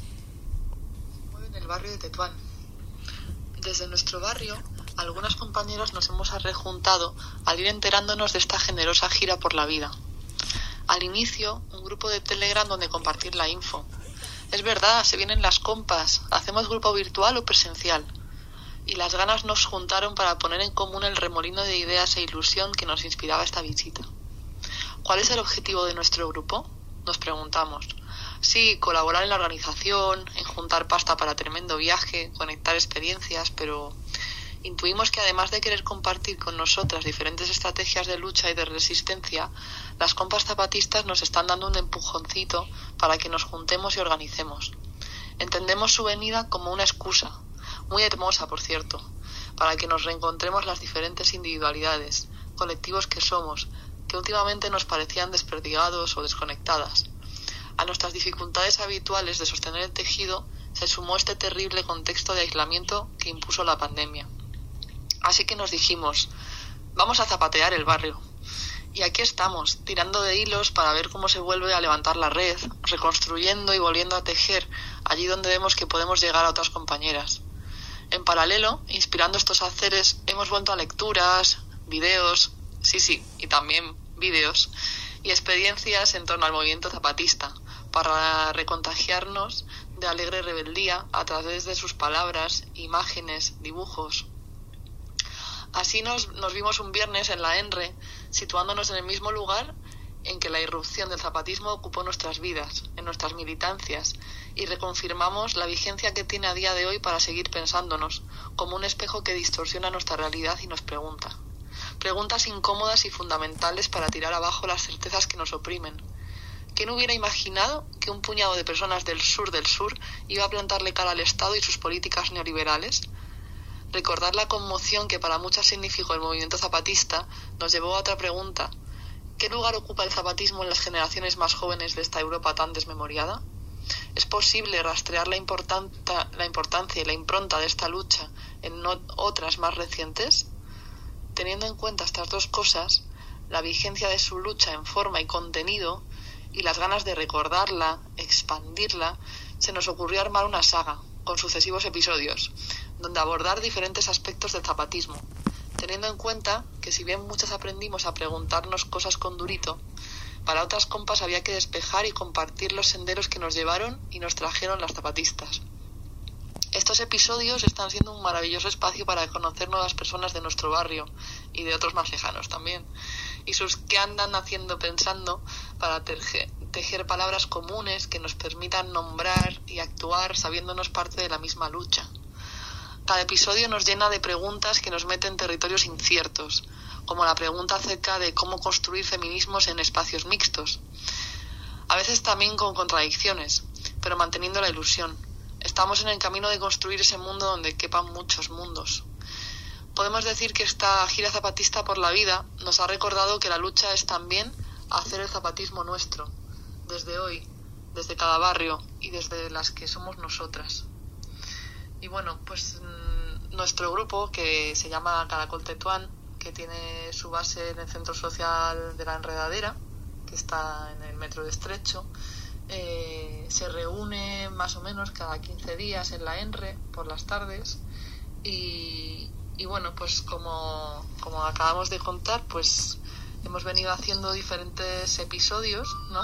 En el barrio de Tetuán. Desde nuestro barrio, algunas compañeras nos hemos arrejuntado al ir enterándonos de esta generosa gira por la vida. Al inicio, un grupo de Telegram donde compartir la info. Es verdad, se vienen las compas, hacemos grupo virtual o presencial. Y las ganas nos juntaron para poner en común el remolino de ideas e ilusión que nos inspiraba esta visita. ¿Cuál es el objetivo de nuestro grupo? Nos preguntamos. Sí, colaborar en la organización, en juntar pasta para tremendo viaje, conectar experiencias, pero intuimos que además de querer compartir con nosotras diferentes estrategias de lucha y de resistencia, las compas zapatistas nos están dando un empujoncito para que nos juntemos y organicemos. Entendemos su venida como una excusa, muy hermosa por cierto, para que nos reencontremos las diferentes individualidades, colectivos que somos, que últimamente nos parecían desperdigados o desconectadas. A nuestras dificultades habituales de sostener el tejido se sumó este terrible contexto de aislamiento que impuso la pandemia. Así que nos dijimos, vamos a zapatear el barrio. Y aquí estamos, tirando de hilos para ver cómo se vuelve a levantar la red, reconstruyendo y volviendo a tejer allí donde vemos que podemos llegar a otras compañeras. En paralelo, inspirando estos haceres, hemos vuelto a lecturas, videos, y también vídeos, y experiencias en torno al movimiento zapatista, para recontagiarnos de alegre rebeldía a través de sus palabras, imágenes, dibujos. Así nos vimos un viernes en la ENRE, situándonos en el mismo lugar en que la irrupción del zapatismo ocupó nuestras vidas, en nuestras militancias, y reconfirmamos la vigencia que tiene a día de hoy para seguir pensándonos, como un espejo que distorsiona nuestra realidad y nos pregunta. Preguntas incómodas y fundamentales para tirar abajo las certezas que nos oprimen. ¿Quién hubiera imaginado que un puñado de personas del sur iba a plantarle cara al Estado y sus políticas neoliberales? Recordar la conmoción que para muchas significó el movimiento zapatista nos llevó a otra pregunta. ¿Qué lugar ocupa el zapatismo en las generaciones más jóvenes de esta Europa tan desmemoriada? ¿Es posible rastrear la importancia y la impronta de esta lucha en otras más recientes? Teniendo en cuenta estas dos cosas, la vigencia de su lucha en forma y contenido, y las ganas de recordarla, expandirla, se nos ocurrió armar una saga, con sucesivos episodios, donde abordar diferentes aspectos del zapatismo, teniendo en cuenta que si bien muchas aprendimos a preguntarnos cosas con durito, para otras compas había que despejar y compartir los senderos que nos llevaron y nos trajeron las zapatistas. Estos episodios están siendo un maravilloso espacio para conocer nuevas personas de nuestro barrio y de otros más lejanos también, y sus qué andan haciendo pensando para tejer palabras comunes que nos permitan nombrar y actuar sabiéndonos parte de la misma lucha. Cada episodio nos llena de preguntas que nos meten en territorios inciertos, como la pregunta acerca de cómo construir feminismos en espacios mixtos. A veces también con contradicciones, pero manteniendo la ilusión. Estamos en el camino de construir ese mundo donde quepan muchos mundos. Podemos decir que esta gira zapatista por la vida nos ha recordado que la lucha es también hacer el zapatismo nuestro, desde hoy, desde cada barrio y desde las que somos nosotras. Y bueno, pues nuestro grupo, que se llama Caracol Tetuán, que tiene su base en el Centro Social de la Enredadera, que está en el Metro de Estrecho, se reúne más o menos cada 15 días en la ENRE por las tardes y bueno, pues como acabamos de contar, pues hemos venido haciendo diferentes episodios, ¿no?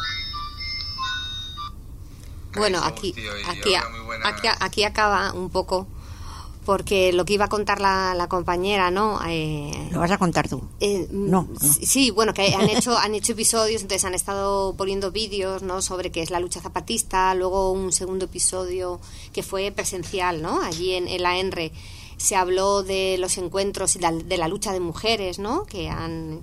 Bueno, aquí acaba un poco, porque lo que iba a contar la compañera, ¿no? ¿Lo vas a contar tú? No. Sí, bueno, que han hecho episodios, entonces han estado poniendo vídeos, ¿no? Sobre qué es la lucha zapatista, luego un segundo episodio que fue presencial, ¿no? Allí en la ENRE se habló de los encuentros y de la lucha de mujeres, ¿no? Que han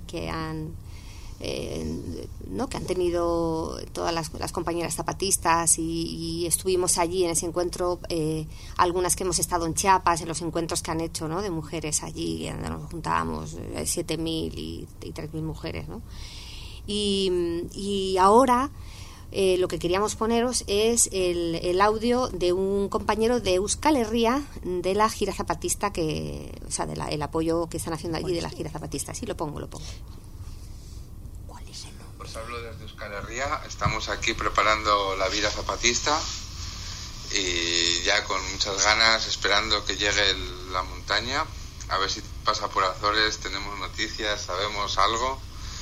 tenido todas las compañeras zapatistas y estuvimos allí en ese encuentro, algunas que hemos estado en Chiapas, en los encuentros que han hecho, ¿no? De mujeres allí, donde nos juntábamos 7.000 y 3.000 mujeres, ¿no? Y ahora lo que queríamos poneros es el audio de un compañero de Euskal Herria de la gira zapatista, o sea, el apoyo que están haciendo allí de la gira zapatista. Sí, lo pongo. Pues hablo desde Euskal Herria, estamos aquí preparando la vida zapatista y ya con muchas ganas, esperando que llegue la montaña, a ver si pasa por Azores, tenemos noticias, sabemos algo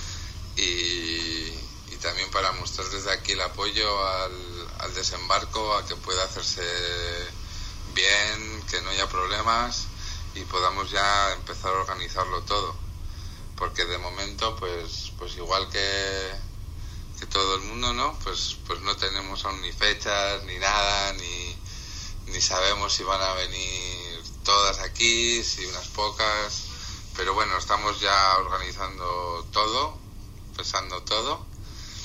y también para mostrar desde aquí el apoyo al desembarco, a que pueda hacerse bien, que no haya problemas y podamos ya empezar a organizarlo todo. Porque de momento pues igual que todo el mundo, ¿no? Pues no tenemos aún ni fechas ni nada, ni sabemos si van a venir todas aquí, si unas pocas, pero bueno, estamos ya organizando todo, pensando todo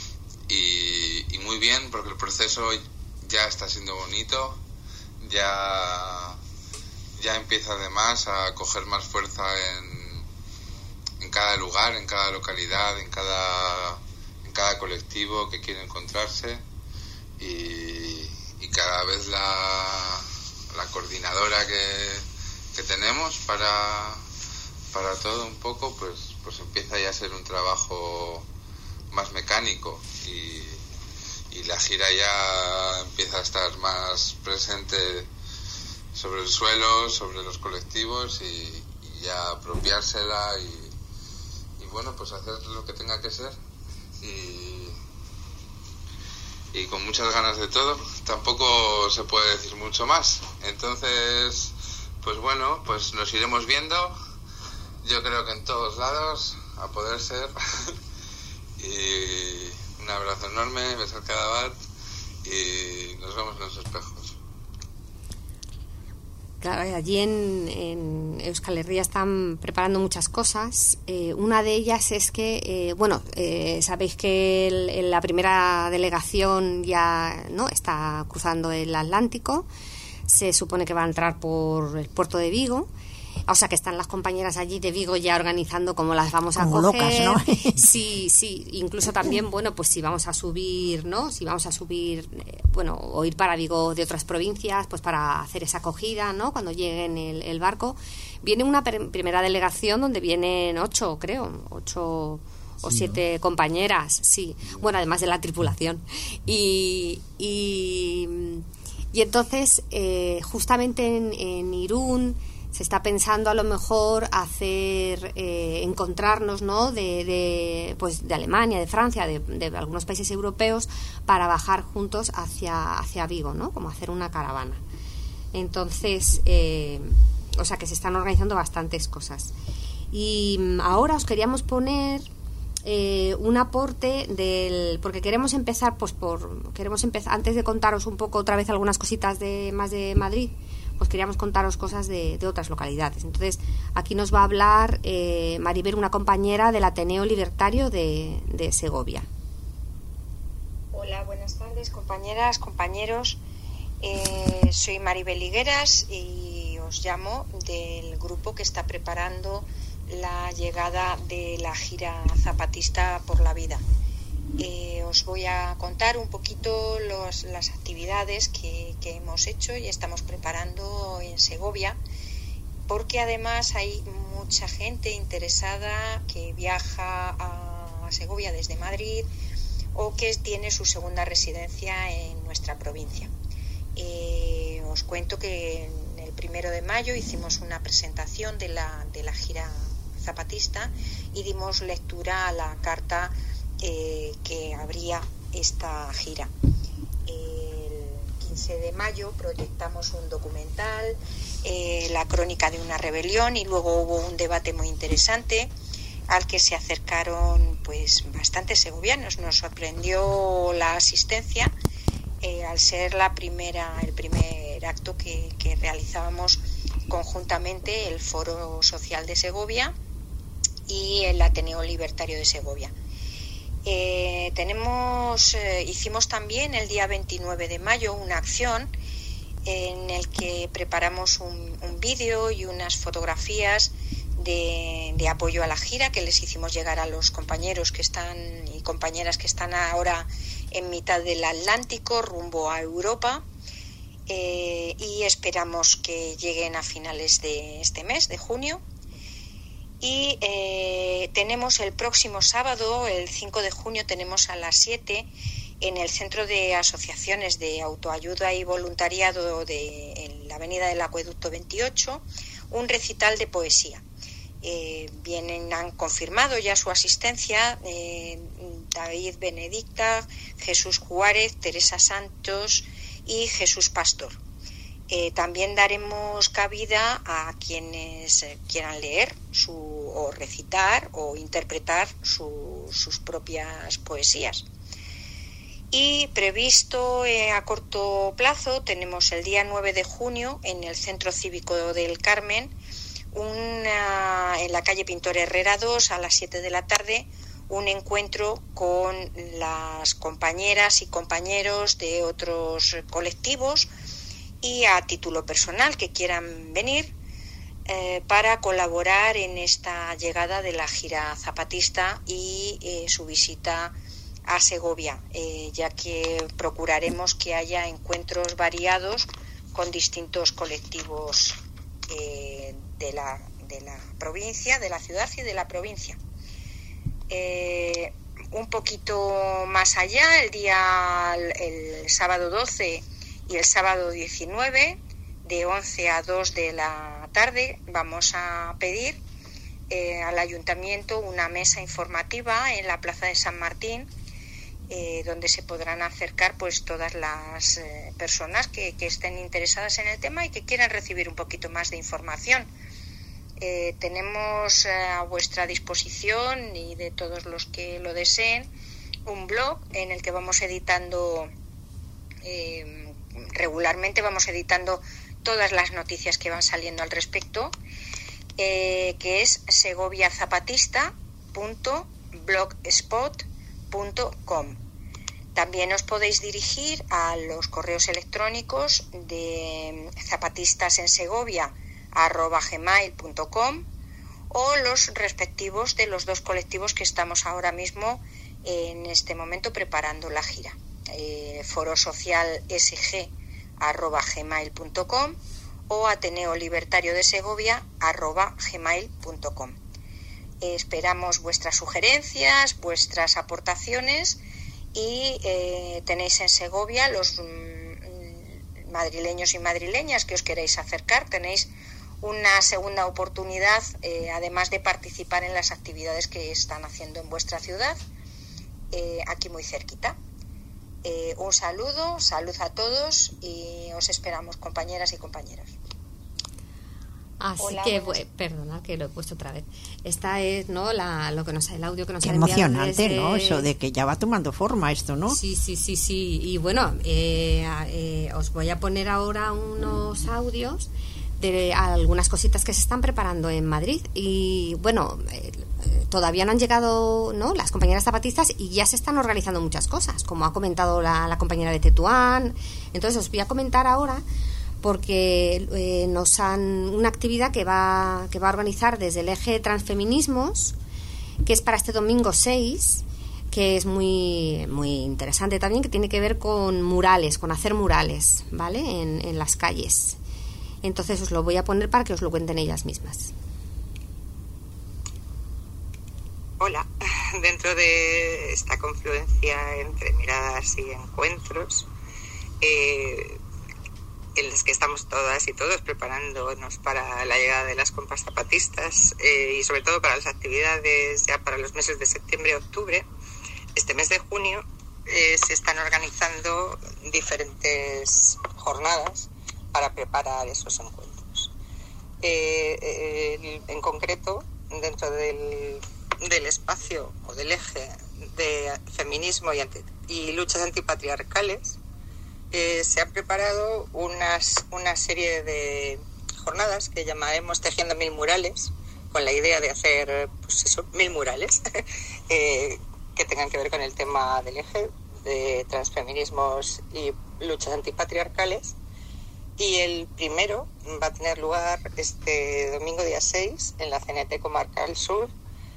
y muy bien, porque el proceso ya está siendo bonito, ya empieza además a coger más fuerza en cada lugar, en cada localidad, en cada colectivo que quiere encontrarse y cada vez la coordinadora que tenemos para todo un poco pues empieza ya a ser un trabajo más mecánico y la gira ya empieza a estar más presente sobre el suelo, sobre los colectivos y ya apropiársela y bueno, pues hacer lo que tenga que ser y con muchas ganas de todo. Tampoco se puede decir mucho más, entonces pues bueno, pues nos iremos viendo, yo creo que en todos lados a poder ser y un abrazo enorme, besar cada bat y nos vemos en los espejos. Claro, allí en Euskal Herria están preparando muchas cosas. Una de ellas es que, sabéis que la primera delegación ya no está cruzando el Atlántico. Se supone que va a entrar por el puerto de Vigo. O sea, que están las compañeras allí de Vigo ya organizando cómo las vamos a como coger. Locas, ¿no? Sí. Incluso también, bueno, pues si vamos a subir, ¿no? Si vamos a subir, o ir para Vigo de otras provincias, pues para hacer esa acogida, ¿no? Cuando llegue en el barco. Viene una primera delegación donde vienen 8 o 7 compañeras, sí. Bueno, además de la tripulación. Y entonces, justamente en Irún se está pensando a lo mejor hacer encontrarnos, ¿no? de Alemania, de Francia, de algunos países europeos para bajar juntos hacia Vigo, ¿no? Como hacer una caravana. Entonces, o sea que se están organizando bastantes cosas. Y ahora os queríamos poner un aporte porque queremos empezar antes de contaros un poco otra vez algunas cositas más de Madrid, pues queríamos contaros cosas de otras localidades. Entonces aquí nos va a hablar Maribel, una compañera del Ateneo Libertario de Segovia. Hola, buenas tardes, compañeras, compañeros. Soy Maribel Higueras y os llamo del grupo que está preparando la llegada de la gira zapatista por la vida. Os voy a contar un poquito las actividades que hemos hecho y estamos preparando en Segovia, porque además hay mucha gente interesada que viaja a Segovia desde Madrid o que tiene su segunda residencia en nuestra provincia. Os cuento que el 1 de mayo hicimos una presentación de la gira zapatista y dimos lectura a la carta que abría esta gira. El 15 de mayo proyectamos un documental, la crónica de una rebelión, y luego hubo un debate muy interesante al que se acercaron pues bastantes segovianos. Nos sorprendió la asistencia al ser el primer acto que realizábamos conjuntamente el Foro Social de Segovia y el Ateneo Libertario de Segovia. Hicimos también el día 29 de mayo una acción en el que preparamos un vídeo y unas fotografías de apoyo a la gira que les hicimos llegar a los compañeros y compañeras que están ahora en mitad del Atlántico rumbo a Europa, y esperamos que lleguen a finales de este mes, de junio. Y tenemos el próximo sábado, el 5 de junio, tenemos a las 7 en el Centro de Asociaciones de Autoayuda y Voluntariado en la Avenida del Acueducto 28, un recital de poesía. Han confirmado ya su asistencia David Benedicta, Jesús Juárez, Teresa Santos y Jesús Pastor. También daremos cabida a quienes quieran leer o recitar o interpretar sus propias poesías. Y previsto a corto plazo tenemos el día 9 de junio en el Centro Cívico del Carmen, en la calle Pintor Herrera 2 a las 7 de la tarde, un encuentro con las compañeras y compañeros de otros colectivos y a título personal que quieran venir para colaborar en esta llegada de la gira zapatista y su visita a Segovia, ya que procuraremos que haya encuentros variados con distintos colectivos de la provincia, de la ciudad y de la provincia. Un poquito más allá, el sábado 12 y el sábado 19, de 11 a 2 de la tarde, vamos a pedir al ayuntamiento una mesa informativa en la Plaza de San Martín, donde se podrán acercar pues todas las personas que estén interesadas en el tema y que quieran recibir un poquito más de información. Tenemos a vuestra disposición, y de todos los que lo deseen, un blog en el que vamos editando regularmente, vamos editando todas las noticias que van saliendo al respecto, que es segoviazapatista.blogspot.com. También os podéis dirigir a los correos electrónicos de zapatistasensegobia@gmail.com o los respectivos de los dos colectivos que estamos ahora mismo en este momento preparando la gira. Foro Social sg@gmail.com o Ateneo Libertario de Segovia@gmail.com. Esperamos vuestras sugerencias, vuestras aportaciones, y tenéis en Segovia, los madrileños y madrileñas que os queréis acercar, tenéis una segunda oportunidad, además de participar en las actividades que están haciendo en vuestra ciudad, aquí muy cerquita. Un salud a todos, y os esperamos, compañeras y compañeros. Así Hola, que, perdona que lo he puesto otra vez. Esta es, ¿no?, el audio que nos Qué ha enviado emocionante, desde... ¿no? Eso de que ya va tomando forma esto, ¿no? Sí. Y bueno, os voy a poner ahora unos audios de algunas cositas que se están preparando en Madrid. Y bueno, todavía no han llegado, ¿no?, las compañeras zapatistas y ya se están organizando muchas cosas, como ha comentado la compañera de Tetuán. Entonces os voy a comentar ahora porque nos han una actividad que va a organizar desde el eje Transfeminismos, que es para este domingo 6, que es muy muy interesante también, que tiene que ver con murales, con hacer murales, ¿vale?, en las calles. Entonces os lo voy a poner para que os lo cuenten ellas mismas. Hola, dentro de esta confluencia entre miradas y encuentros, en las que estamos todas y todos preparándonos para la llegada de las compas zapatistas y sobre todo para las actividades ya para los meses de septiembre y octubre, este mes de junio se están organizando diferentes jornadas para preparar esos encuentros. En concreto, dentro del espacio o del eje de feminismo y luchas antipatriarcales, se han preparado una serie de jornadas que llamaremos Tejiendo 1000 murales, con la idea de hacer, pues eso, 1000 murales que tengan que ver con el tema del eje de transfeminismos y luchas antipatriarcales. Y el primero va a tener lugar este domingo día 6 en la CNT Comarcal Sur.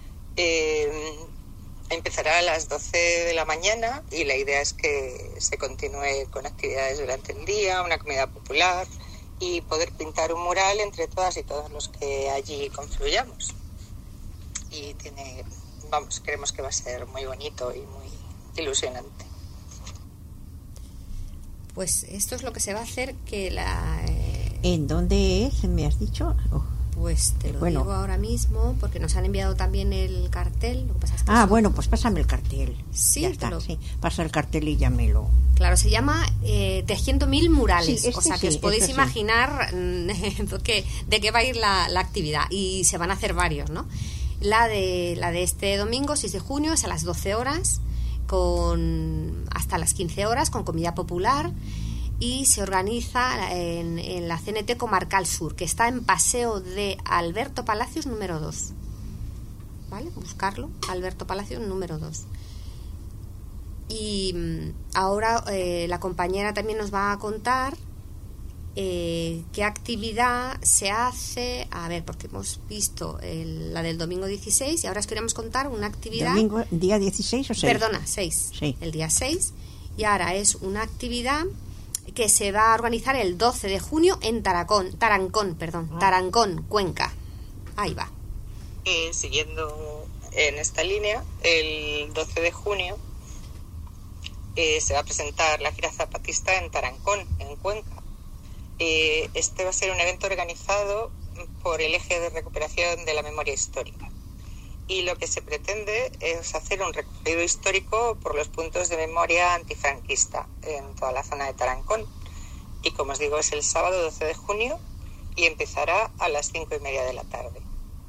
Empezará a las 12 de la mañana y la idea es que se continúe con actividades durante el día, una comida popular y poder pintar un mural entre todas y todos los que allí confluyamos. Y creemos que va a ser muy bonito y muy ilusionante. Pues esto es lo que se va a hacer, que ¿En dónde es? ¿Me has dicho? Pues te lo digo ahora mismo, porque nos han enviado también el cartel. Lo que pasa es que bueno, pues pásame el cartel. Sí, ya está, sí. Pasa el cartel y ya me lo... Claro, se llama Tejiendo 1000 murales. Sí, o sea, que os podéis imaginar de qué va a ir la actividad. Y se van a hacer varios, ¿no? La de este domingo, 6 de junio, es a las 12 horas, hasta las 15 horas, con comida popular. Y se organiza en la CNT Comarcal Sur, que está en Paseo de Alberto Palacios número 2. ¿Vale? Buscarlo, Alberto Palacios número 2. Y ahora la compañera también nos va a contar qué actividad se hace. A ver, porque hemos visto la del domingo 16 y ahora os queremos contar una actividad. ¿Domingo, día 16 o 6? Perdona, 6. Sí. El día 6. Y ahora es una actividad que se va a organizar el 12 de junio en Tarancón, Cuenca. Ahí va. Siguiendo en esta línea, el 12 de junio se va a presentar la gira zapatista en Tarancón, en Cuenca. Este va a ser un evento organizado por el eje de recuperación de la memoria histórica. Y lo que se pretende es hacer un recorrido histórico por los puntos de memoria antifranquista en toda la zona de Tarancón. Y como os digo, es el sábado 12 de junio y empezará a las 5:30 de la tarde.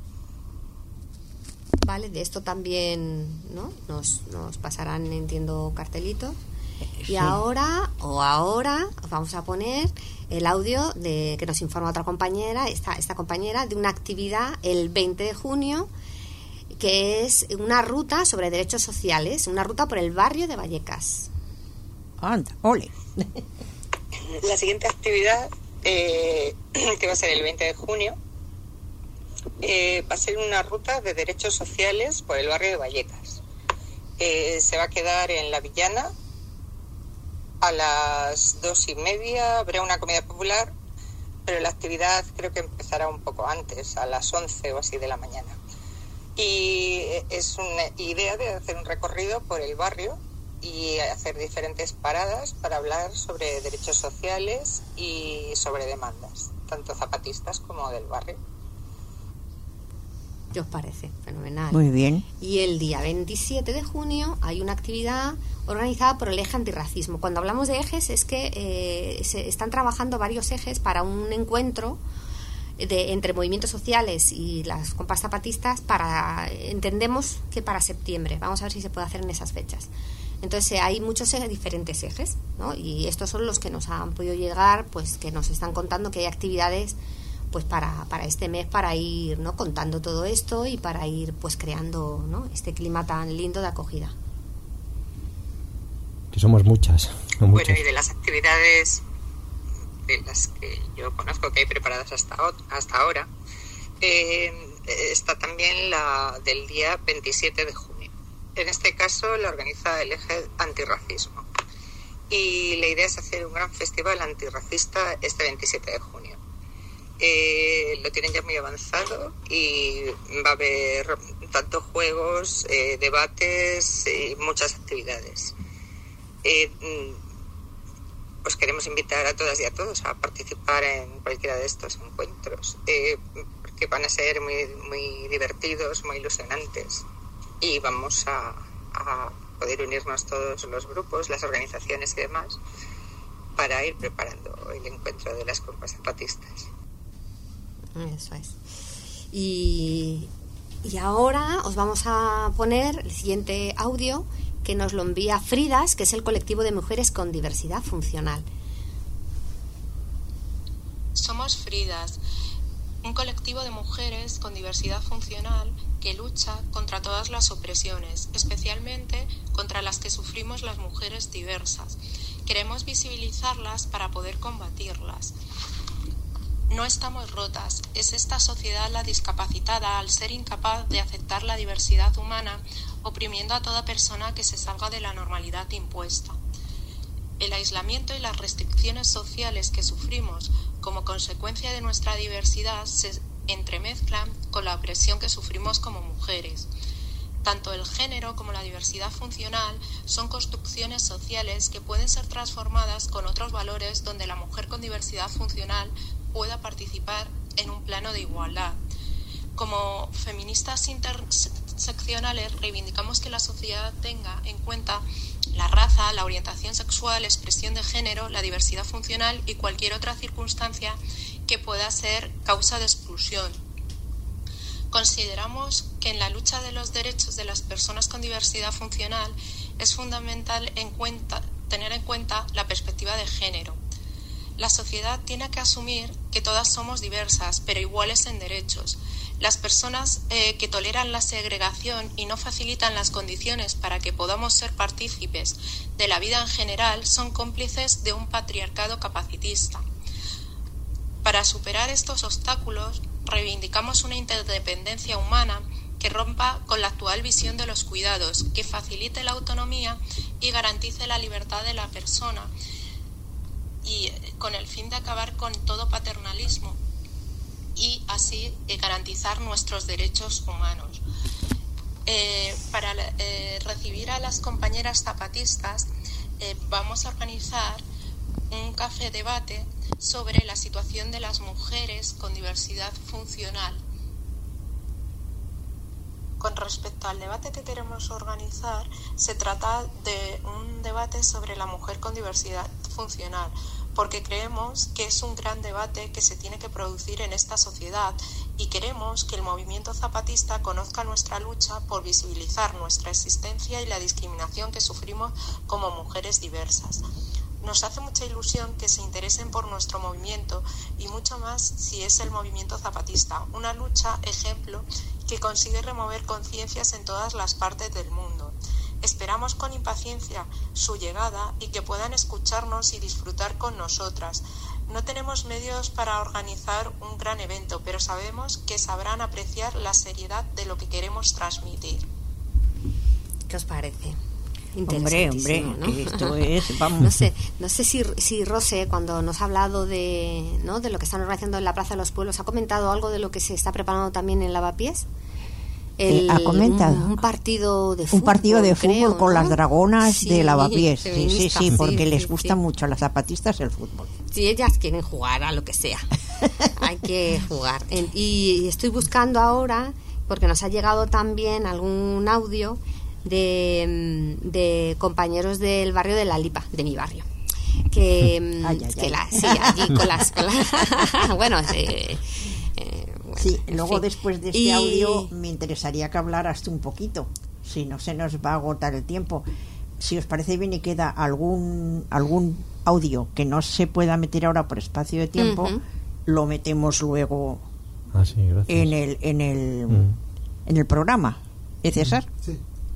Vale, de esto también, ¿no? Nos pasarán, entiendo, cartelitos. Sí. Y ahora os vamos a poner el audio que nos informa otra compañera, esta compañera, de una actividad el 20 de junio, que es una ruta sobre derechos sociales, una ruta por el barrio de Vallecas. Anda, ole. La siguiente actividad, que va a ser el 20 de junio, va a ser una ruta de derechos sociales por el barrio de Vallecas. Se va a quedar en La Villana. A las 2:30 habrá una comida popular, pero la actividad creo que empezará un poco antes, a las 11 o así de la mañana. Y es una idea de hacer un recorrido por el barrio y hacer diferentes paradas para hablar sobre derechos sociales y sobre demandas, tanto zapatistas como del barrio. ¿Qué os parece? Fenomenal. Muy bien. Y el día 27 de junio hay una actividad organizada por el eje antirracismo. Cuando hablamos de ejes es que se están trabajando varios ejes para un encuentro entre movimientos sociales y las compas zapatistas entendemos que para septiembre. Vamos a ver si se puede hacer en esas fechas. Entonces hay muchos diferentes ejes, ¿no? Y estos son los que nos han podido llegar, pues que nos están contando que hay actividades pues para este mes, para ir, ¿no?, contando todo esto y para ir pues creando, ¿no?, este clima tan lindo de acogida. Que somos muchas. Bueno, y de las actividades de las que yo conozco que hay preparadas hasta ahora, está también la del día 27 de junio. En este caso la organiza el Eje Antirracismo. Y la idea es hacer un gran festival antirracista este 27 de junio. Lo tienen ya muy avanzado y va a haber tanto juegos, debates y muchas actividades. Os queremos invitar a todas y a todos a participar en cualquiera de estos encuentros, porque van a ser muy, muy divertidos, muy ilusionantes, y vamos a poder unirnos todos los grupos, las organizaciones y demás, para ir preparando el encuentro de las compas zapatistas. Eso es. Y ahora os vamos a poner el siguiente audio, que nos lo envía Fridas, que es el colectivo de mujeres con diversidad funcional. Somos Fridas, un colectivo de mujeres con diversidad funcional que lucha contra todas las opresiones, especialmente contra las que sufrimos las mujeres diversas. Queremos visibilizarlas para poder combatirlas. No estamos rotas, es esta sociedad la discapacitada al ser incapaz de aceptar la diversidad humana, oprimiendo a toda persona que se salga de la normalidad impuesta. El aislamiento y las restricciones sociales que sufrimos como consecuencia de nuestra diversidad se entremezclan con la opresión que sufrimos como mujeres. Tanto el género como la diversidad funcional son construcciones sociales que pueden ser transformadas con otros valores donde la mujer con diversidad funcional pueda participar en un plano de igualdad. Como feministas interseccionales reivindicamos que la sociedad tenga en cuenta la raza, la orientación sexual, expresión de género, la diversidad funcional y cualquier otra circunstancia que pueda ser causa de exclusión. Consideramos que en la lucha de los derechos de las personas con diversidad funcional es fundamental tener en cuenta la perspectiva de género. La sociedad tiene que asumir que todas somos diversas, pero iguales en derechos. Las personas que toleran la segregación y no facilitan las condiciones para que podamos ser partícipes de la vida en general son cómplices de un patriarcado capacitista. Para superar estos obstáculos, reivindicamos una interdependencia humana que rompa con la actual visión de los cuidados, que facilite la autonomía y garantice la libertad de la persona, y con el fin de acabar con todo paternalismo y así garantizar nuestros derechos humanos. Para recibir a las compañeras zapatistas vamos a organizar un café debate sobre la situación de las mujeres con diversidad funcional. Con respecto al debate que queremos organizar, se trata de un debate sobre la mujer con diversidad funcional, porque creemos que es un gran debate que se tiene que producir en esta sociedad y queremos que el movimiento zapatista conozca nuestra lucha por visibilizar nuestra existencia y la discriminación que sufrimos como mujeres diversas. Nos hace mucha ilusión que se interesen por nuestro movimiento y mucho más si es el movimiento zapatista, una lucha ejemplo que consigue remover conciencias en todas las partes del mundo. Esperamos con impaciencia su llegada y que puedan escucharnos y disfrutar con nosotras. No tenemos medios para organizar un gran evento, pero sabemos que sabrán apreciar la seriedad de lo que queremos transmitir. ¿Qué os parece? Hombre, ¿no? Que esto es, vamos. No sé si Rose, cuando nos ha hablado de lo que están organizando en la Plaza de los Pueblos, ha comentado algo de lo que se está preparando también en Lavapiés. Ha comentado un partido de fútbol. Un partido de fútbol, creo, con ¿no? las dragonas Sí, de Lavapiés. Sí, porque sí, les gusta mucho a las zapatistas el fútbol. Si ellas quieren jugar a lo que sea, hay que jugar. Y estoy buscando ahora, porque nos ha llegado también algún audio de compañeros del barrio de La Lipa, de mi barrio, que allí con las bueno, sí, luego después de este audio me interesaría que hablaras tú un poquito, si no se nos va a agotar el tiempo. Si os parece bien y queda algún audio que no se pueda meter ahora por espacio de tiempo, lo metemos luego sí, gracias. en el programa. ¿Es César? Sí.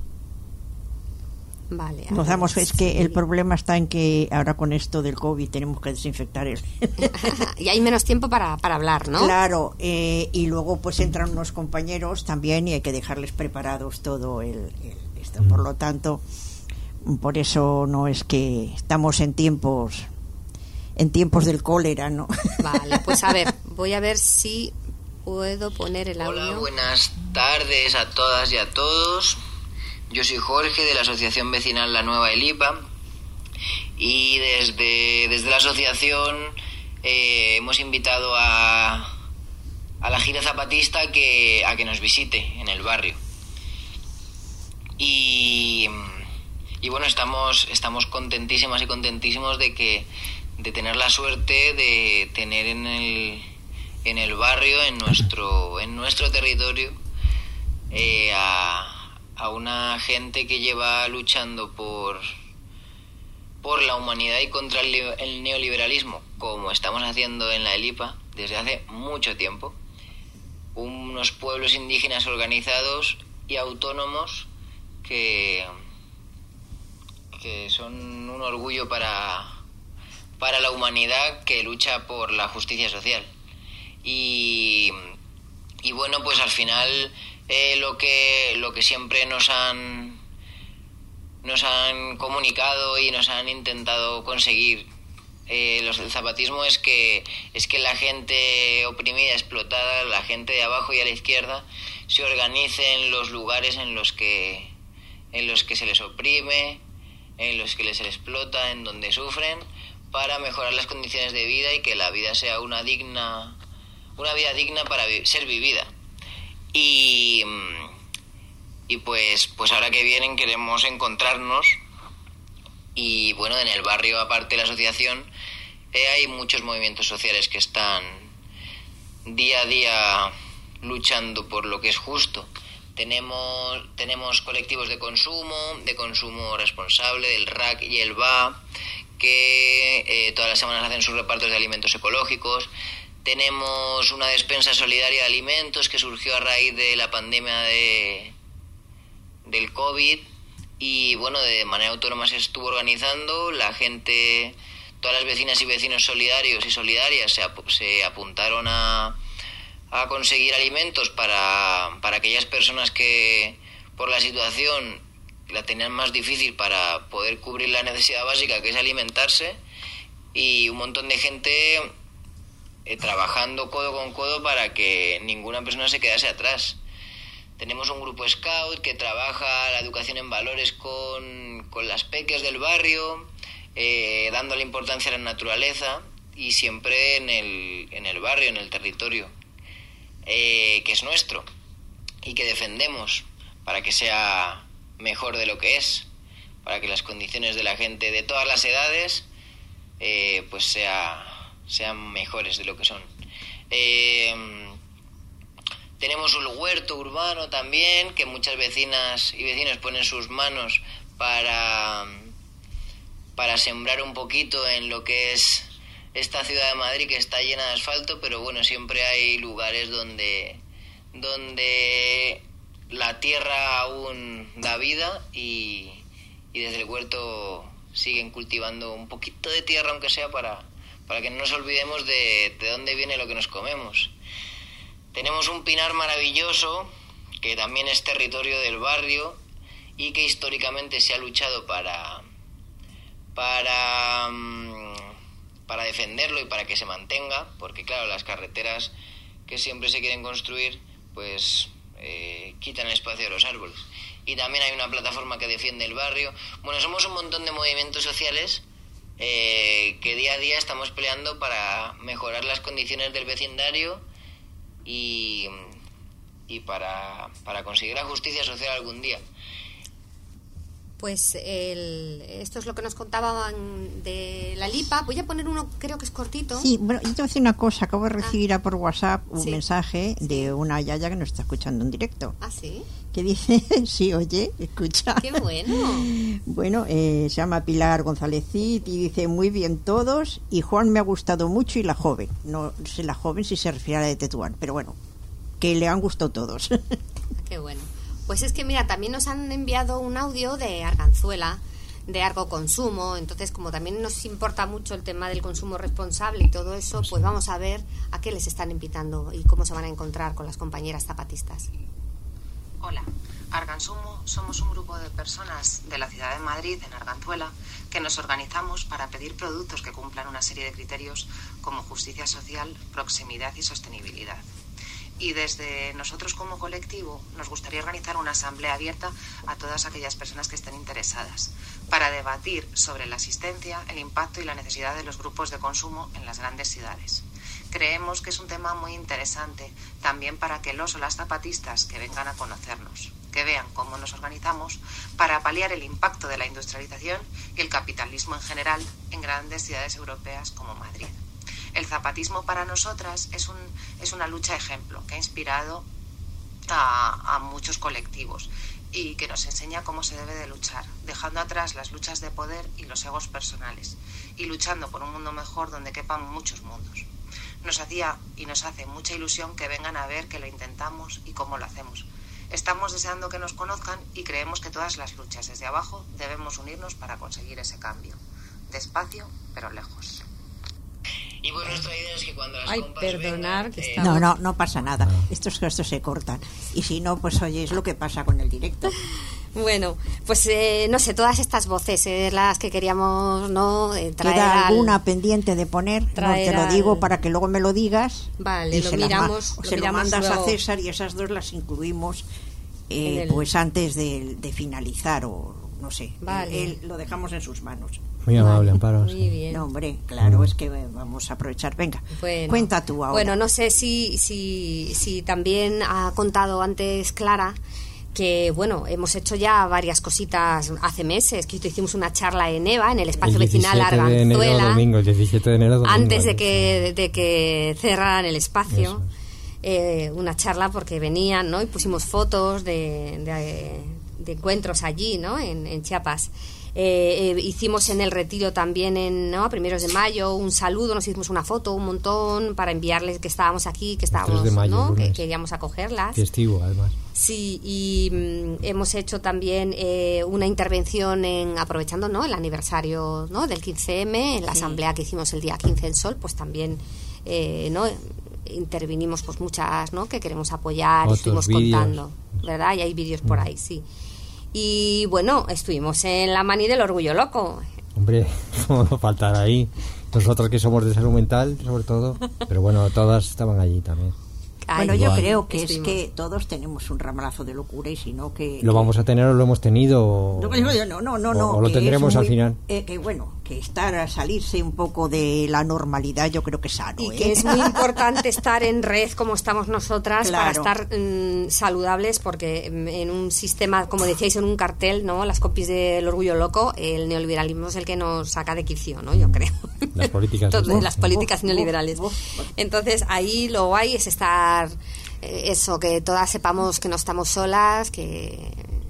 Vale. Nos damos, es que el problema está en que ahora con esto del COVID tenemos que desinfectar el... Y hay menos tiempo para hablar, ¿no? Claro, y luego pues entran unos compañeros también y hay que dejarles preparados todo esto. Por lo tanto, por eso no es que estamos en tiempos del cólera, ¿no? Vale, pues a ver, voy a ver si puedo poner el audio. Hola, buenas tardes a todas y a todos. Yo soy Jorge de la Asociación Vecinal La Nueva Elipa y desde la asociación hemos invitado a la gira zapatista a que nos visite en el barrio. Y bueno, estamos contentísimas y contentísimos de tener la suerte de tener en el barrio, en nuestro territorio, a una gente que lleva luchando por la humanidad y contra el neoliberalismo, como estamos haciendo en la Elipa desde hace mucho tiempo. Unos pueblos indígenas organizados y autónomos que son un orgullo para la humanidad que lucha por la justicia social. Y bueno, pues al final lo que siempre nos han comunicado y nos han intentado conseguir los del zapatismo es que la gente oprimida, explotada, la gente de abajo y a la izquierda, se organice en los lugares en los que se les oprime, en los que les explota, en donde sufren, para mejorar las condiciones de vida y que la vida sea una vida digna para ser vivida. Y pues ahora que vienen queremos encontrarnos y bueno, en el barrio, aparte de la asociación, hay muchos movimientos sociales que están día a día luchando por lo que es justo. Tenemos colectivos de consumo responsable, del RAC y el BA, que todas las semanas hacen sus repartos de alimentos ecológicos. Tenemos una despensa solidaria de alimentos que surgió a raíz de la pandemia del COVID y bueno, de manera autónoma se estuvo organizando. La gente, todas las vecinas y vecinos solidarios y solidarias se apuntaron a conseguir alimentos para aquellas personas que por la situación la tenían más difícil para poder cubrir la necesidad básica que es alimentarse, y un montón de gente trabajando codo con codo para que ninguna persona se quedase atrás. Tenemos un grupo scout que trabaja la educación en valores con las peques del barrio, dándole importancia a la naturaleza y siempre en el barrio, en el territorio, que es nuestro y que defendemos para que sea mejor de lo que es, para que las condiciones de la gente de todas las edades pues sean mejores de lo que son. Tenemos un huerto urbano también, que muchas vecinas y vecinos ponen sus manos para sembrar un poquito en lo que es esta ciudad de Madrid, que está llena de asfalto, pero bueno, siempre hay lugares donde la tierra aún da vida y desde el huerto siguen cultivando un poquito de tierra, aunque sea para que no nos olvidemos de dónde viene lo que nos comemos. Tenemos un pinar maravilloso, que también es territorio del barrio y que históricamente se ha luchado para defenderlo y para que se mantenga, porque claro, las carreteras que siempre se quieren construir pues quitan el espacio de los árboles. Y también hay una plataforma que defiende el barrio. Bueno, somos un montón de movimientos sociales que día a día estamos peleando para mejorar las condiciones del vecindario y para conseguir la justicia social algún día. pues esto es lo que nos contaban de la LIPA. Voy a poner uno, creo que es cortito. Sí, bueno, yo te voy a decir una cosa. Acabo de recibir por WhatsApp un Sí. mensaje de una yaya que nos está escuchando en directo. ¿Ah, sí? Que dice, sí, oye, escucha. ¡Qué bueno! Bueno, se llama Pilar González Cid y dice, muy bien todos, y Juan me ha gustado mucho y la joven. No sé la joven si se refiere a la de Tetuán, pero bueno, que le han gustado todos. ¡Qué bueno! Pues es que mira, también nos han enviado un audio de Arganzuela, de Argo Consumo. Entonces, como también nos importa mucho el tema del consumo responsable y todo eso, pues vamos a ver a qué les están invitando y cómo se van a encontrar con las compañeras zapatistas. Hola, Argansumo somos un grupo de personas de la ciudad de Madrid, en Arganzuela, que nos organizamos para pedir productos que cumplan una serie de criterios como justicia social, proximidad y sostenibilidad. Y desde nosotros como colectivo nos gustaría organizar una asamblea abierta a todas aquellas personas que estén interesadas para debatir sobre la asistencia, el impacto y la necesidad de los grupos de consumo en las grandes ciudades. Creemos que es un tema muy interesante también para que los o las zapatistas que vengan a conocernos, que vean cómo nos organizamos para paliar el impacto de la industrialización y el capitalismo en general en grandes ciudades europeas como Madrid. El zapatismo para nosotras es una lucha ejemplo que ha inspirado a muchos colectivos y que nos enseña cómo se debe de luchar, dejando atrás las luchas de poder y los egos personales y luchando por un mundo mejor donde quepan muchos mundos. Nos hacía y nos hace mucha ilusión que vengan a ver que lo intentamos y cómo lo hacemos. Estamos deseando que nos conozcan y creemos que todas las luchas desde abajo debemos unirnos para conseguir ese cambio. Despacio, pero lejos. Y pues nuestra idea es que cuando las Ay, compas perdonar, vengan, que estamos... No pasa nada. Estos gestos se cortan. Y si no, pues oye, es lo que pasa con el directo. Bueno, pues no sé, todas estas voces las que queríamos traer. ¿Queda alguna pendiente de poner? No te lo digo al... para que luego me lo digas. Vale, lo miramos. Se lo mandas a César y esas dos las incluimos pues antes de finalizar o no sé. Vale. Lo dejamos en sus manos. Muy amable, Amparo. Muy bien. No, hombre, claro, es que vamos a aprovechar. Venga, cuenta tú ahora. Bueno, no sé si también ha contado antes Clara que, bueno, hemos hecho ya varias cositas hace meses, que hicimos una charla en EVA, en el espacio vecinal Arganzuela, el 17 de enero domingo, antes de que cerraran el espacio. Una charla porque venían, ¿no? Y pusimos fotos de encuentros allí, ¿no? En Chiapas. Hicimos en el retiro también a primeros de mayo un saludo, nos hicimos una foto, un montón para enviarles que estábamos aquí, que estábamos, de mayo, ¿no? Que queríamos acogerlas. Festivo, además. Sí, y hemos hecho también una intervención aprovechando, ¿no? El aniversario, ¿no? Del 15M, en la asamblea que hicimos el día 15 en Sol, pues también, ¿no? Intervinimos pues muchas, ¿no? Que queremos apoyar, estuvimos contando, ¿verdad? Y hay vídeos por ahí, sí. Y bueno, estuvimos en la Mani del Orgullo Loco. Hombre, cómo no faltar ahí. Nosotros que somos de salud mental, sobre todo. Pero bueno, todas estaban allí también. Bueno, yo creo que es que todos tenemos un ramalazo de locura y si no que... ¿Lo vamos a tener o lo hemos tenido? O lo tendremos al final. Que bueno, que salirse un poco de la normalidad yo creo que es sano. Y que es muy importante estar en red como estamos nosotras, claro, para estar saludables, porque en un sistema, como decíais en un cartel, ¿no? Las compis del Orgullo Loco, el neoliberalismo es el que nos saca de quicio, ¿no? Yo creo. Las políticas. Las políticas neoliberales. Entonces ahí lo guay es estar eso, que todas sepamos que no estamos solas, que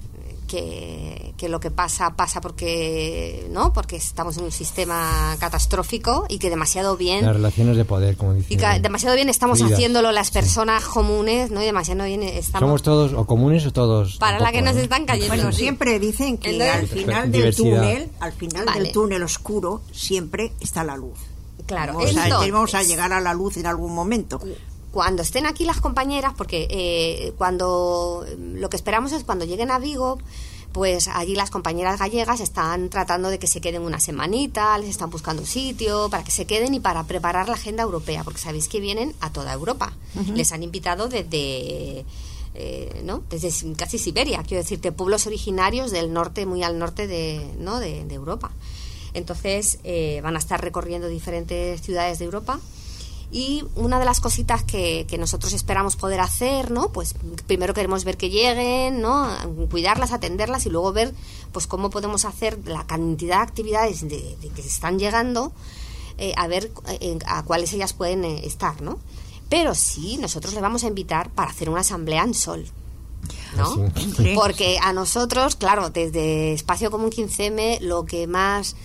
lo que pasa porque estamos en un sistema catastrófico y que demasiado bien las relaciones de poder, como dicen, y que demasiado bien estamos fluidas, haciéndolo las personas comunes, ¿no? Y demasiado bien estamos. Somos todos o comunes o todos para la que nos están cayendo. Bueno, siempre dicen que al final del túnel oscuro siempre está la luz. Claro, vamos a llegar a la luz en algún momento. Cuando estén aquí las compañeras, porque cuando lo que esperamos es cuando lleguen a Vigo, pues allí las compañeras gallegas están tratando de que se queden una semanita, les están buscando sitio para que se queden y para preparar la agenda europea, porque sabéis que vienen a toda Europa. Les han invitado desde casi Siberia, quiero decirte, pueblos originarios del norte, muy al norte de Europa. Entonces van a estar recorriendo diferentes ciudades de Europa. Y una de las cositas que nosotros esperamos poder hacer, ¿no? Pues primero queremos ver que lleguen, ¿no? Cuidarlas, atenderlas y luego ver pues cómo podemos hacer la cantidad de actividades de que se están llegando, a ver a cuáles ellas pueden estar, ¿no? Pero sí, nosotros le vamos a invitar para hacer una asamblea en Sol, ¿no? Sí. Porque a nosotros, claro, desde Espacio Común 15M, lo que más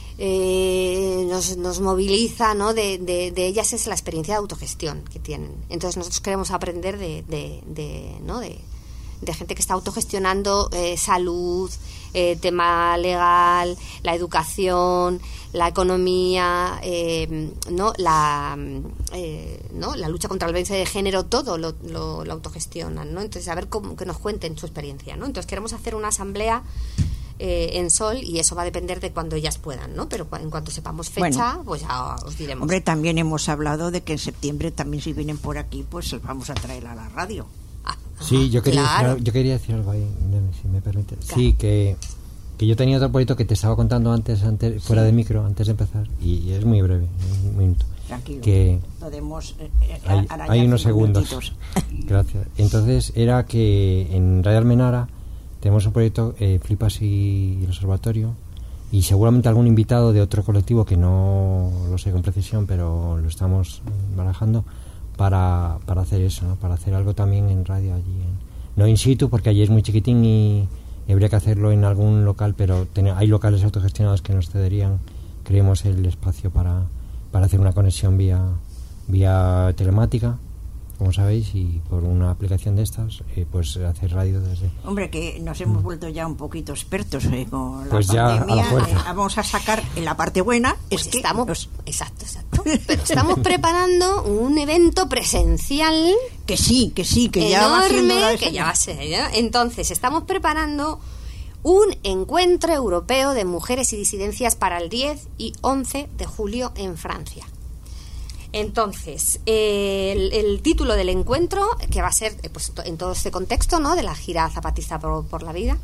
nos moviliza, ¿no? de ellas es la experiencia de autogestión que tienen. Entonces nosotros queremos aprender de gente que está autogestionando salud, tema legal, la educación, la economía, ¿no? La lucha contra la violencia de género, todo lo autogestionan, ¿no? Entonces a ver que nos cuenten su experiencia, ¿no? Entonces queremos hacer una asamblea en Sol, y eso va a depender de cuando ellas puedan, ¿no? Pero en cuanto sepamos fecha, pues ya os diremos. Hombre, también hemos hablado de que en septiembre también, si vienen por aquí, pues los vamos a traer a la radio. Sí, yo quería, claro. yo quería decir algo ahí, si me permite. Claro. Sí, que yo tenía otro proyecto que te estaba contando antes fuera de micro, antes de empezar, y es muy breve, un minuto. Tranquilo, que podemos hay unos segundos. Gracias. Entonces era que en Radio Almenara tenemos un proyecto, Flipas y el Observatorio, y seguramente algún invitado de otro colectivo que no lo sé con precisión, pero lo estamos barajando para hacer eso, ¿no? Para hacer algo también en radio allí, no in situ, porque allí es muy chiquitín y habría que hacerlo en algún local, pero hay locales autogestionados que nos cederían, creemos, el espacio para hacer una conexión vía telemática, como sabéis, y por una aplicación de estas, pues hacer radio desde... Hombre, que nos hemos vuelto ya un poquito expertos con la pues pandemia. Ya vamos a sacar en la parte buena, pues es que estamos... Exacto. Pero estamos preparando un evento presencial... Que ya va siendo que ya va a ser, ¿no? Entonces, estamos preparando un encuentro europeo de mujeres y disidencias para el 10 y 11 de julio en Francia. Entonces, el título del encuentro, que va a ser pues en todo este contexto, ¿no? De la gira zapatista por la vida,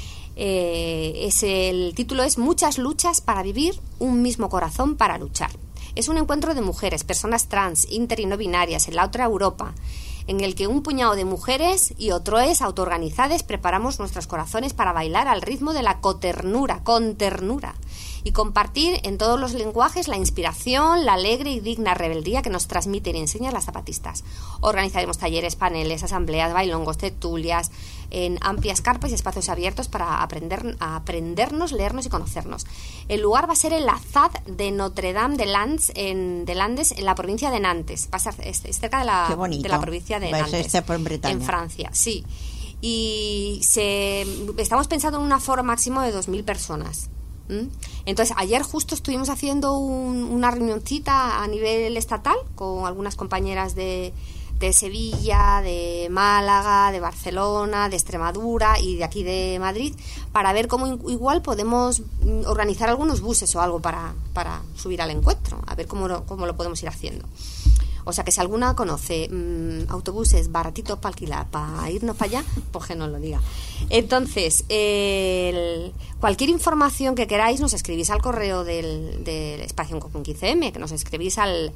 el título es Muchas luchas para vivir, un mismo corazón para luchar. Es un encuentro de mujeres, personas trans, inter y no binarias en la otra Europa, en el que un puñado de mujeres y otros autoorganizadas preparamos nuestros corazones para bailar al ritmo de la coternura, con ternura, y compartir en todos los lenguajes la inspiración, la alegre y digna rebeldía que nos transmiten y enseñan las zapatistas. Organizaremos talleres, paneles, asambleas, bailongos, tertulias, en amplias carpas y espacios abiertos para aprendernos, leernos y conocernos. El lugar va a ser el Azad de Notre-Dame de Landes, en la provincia de Nantes. Va a ser, es cerca de la provincia de Nantes, en Francia, sí. Y estamos pensando en un aforo máximo de 2.000 personas. Entonces, ayer justo estuvimos haciendo una reunioncita a nivel estatal con algunas compañeras de Sevilla, de Málaga, de Barcelona, de Extremadura y de aquí de Madrid, para ver cómo igual podemos organizar algunos buses o algo para subir al encuentro, a ver cómo lo podemos ir haciendo. O sea que si alguna conoce autobuses baratitos para alquilar, para irnos para allá, pues que nos lo diga. Entonces, cualquier información que queráis nos escribís al correo del Espacio Común 15M, que nos escribís al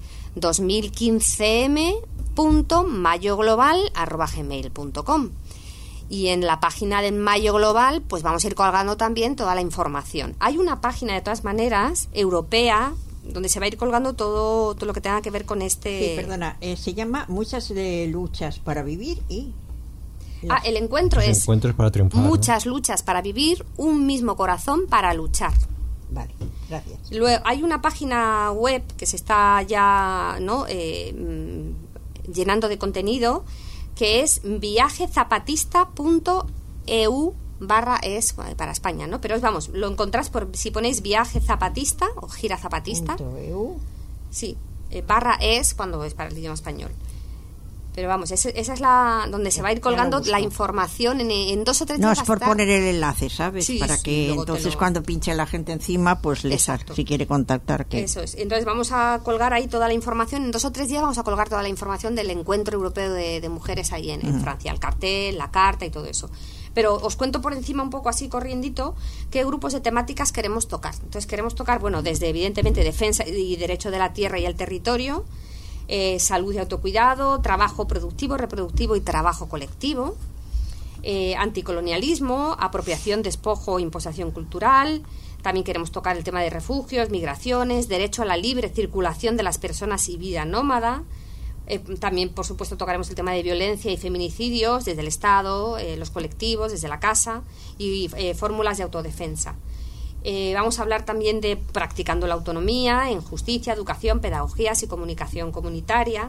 2015m.mayoglobal@gmail.com. Y en la página de Mayo Global pues vamos a ir colgando también toda la información. Hay una página, de todas maneras, europea, donde se va a ir colgando todo lo que tenga que ver con este... Sí, perdona, se llama Muchas luchas para vivir y... el encuentro es para triunfar, muchas ¿no? luchas para vivir, un mismo corazón para luchar. Vale, gracias. Luego hay una página web que se está ya llenando de contenido, que es viajezapatista.eu /es para España, ¿no? Pero vamos, lo encontrás si ponéis Viaje Zapatista o Gira Zapatista. .eu. Sí, /es cuando es para el idioma español. Pero vamos, esa es la donde se va a ir colgando la información en 2 o 3 días. No, es por poner el enlace, ¿sabes? Sí, para que entonces cuando pinche la gente encima, pues si quiere contactar. Eso es. Entonces vamos a colgar ahí toda la información. En 2 o 3 días vamos a colgar toda la información del encuentro europeo de mujeres ahí en Francia. El cartel, la carta y todo eso. Pero os cuento por encima un poco así corriendito qué grupos de temáticas queremos tocar. Entonces queremos tocar, bueno, desde evidentemente defensa y derecho de la tierra y el territorio, salud y autocuidado, trabajo productivo, reproductivo y trabajo colectivo, anticolonialismo, apropiación, despojo, imposición cultural. También queremos tocar el tema de refugios, migraciones, derecho a la libre circulación de las personas y vida nómada. También, por supuesto, tocaremos el tema de violencia y feminicidios desde el Estado, los colectivos, desde la casa y fórmulas de autodefensa. Vamos a hablar también de practicando la autonomía en justicia, educación, pedagogías y comunicación comunitaria.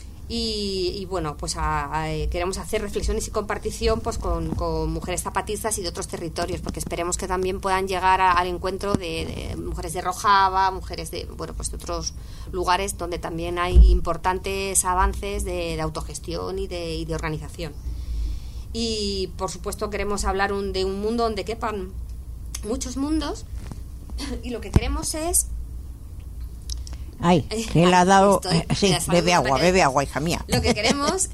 Y bueno, pues queremos hacer reflexiones y compartición pues con mujeres zapatistas y de otros territorios, porque esperemos que también puedan llegar al encuentro de mujeres de Rojava, mujeres de pues de otros lugares donde también hay importantes avances de autogestión y de organización. Y por supuesto queremos hablar de un mundo donde quepan muchos mundos, y lo que queremos es... Ay, que le ha dado... sí, bebe agua, hija mía. Lo que queremos,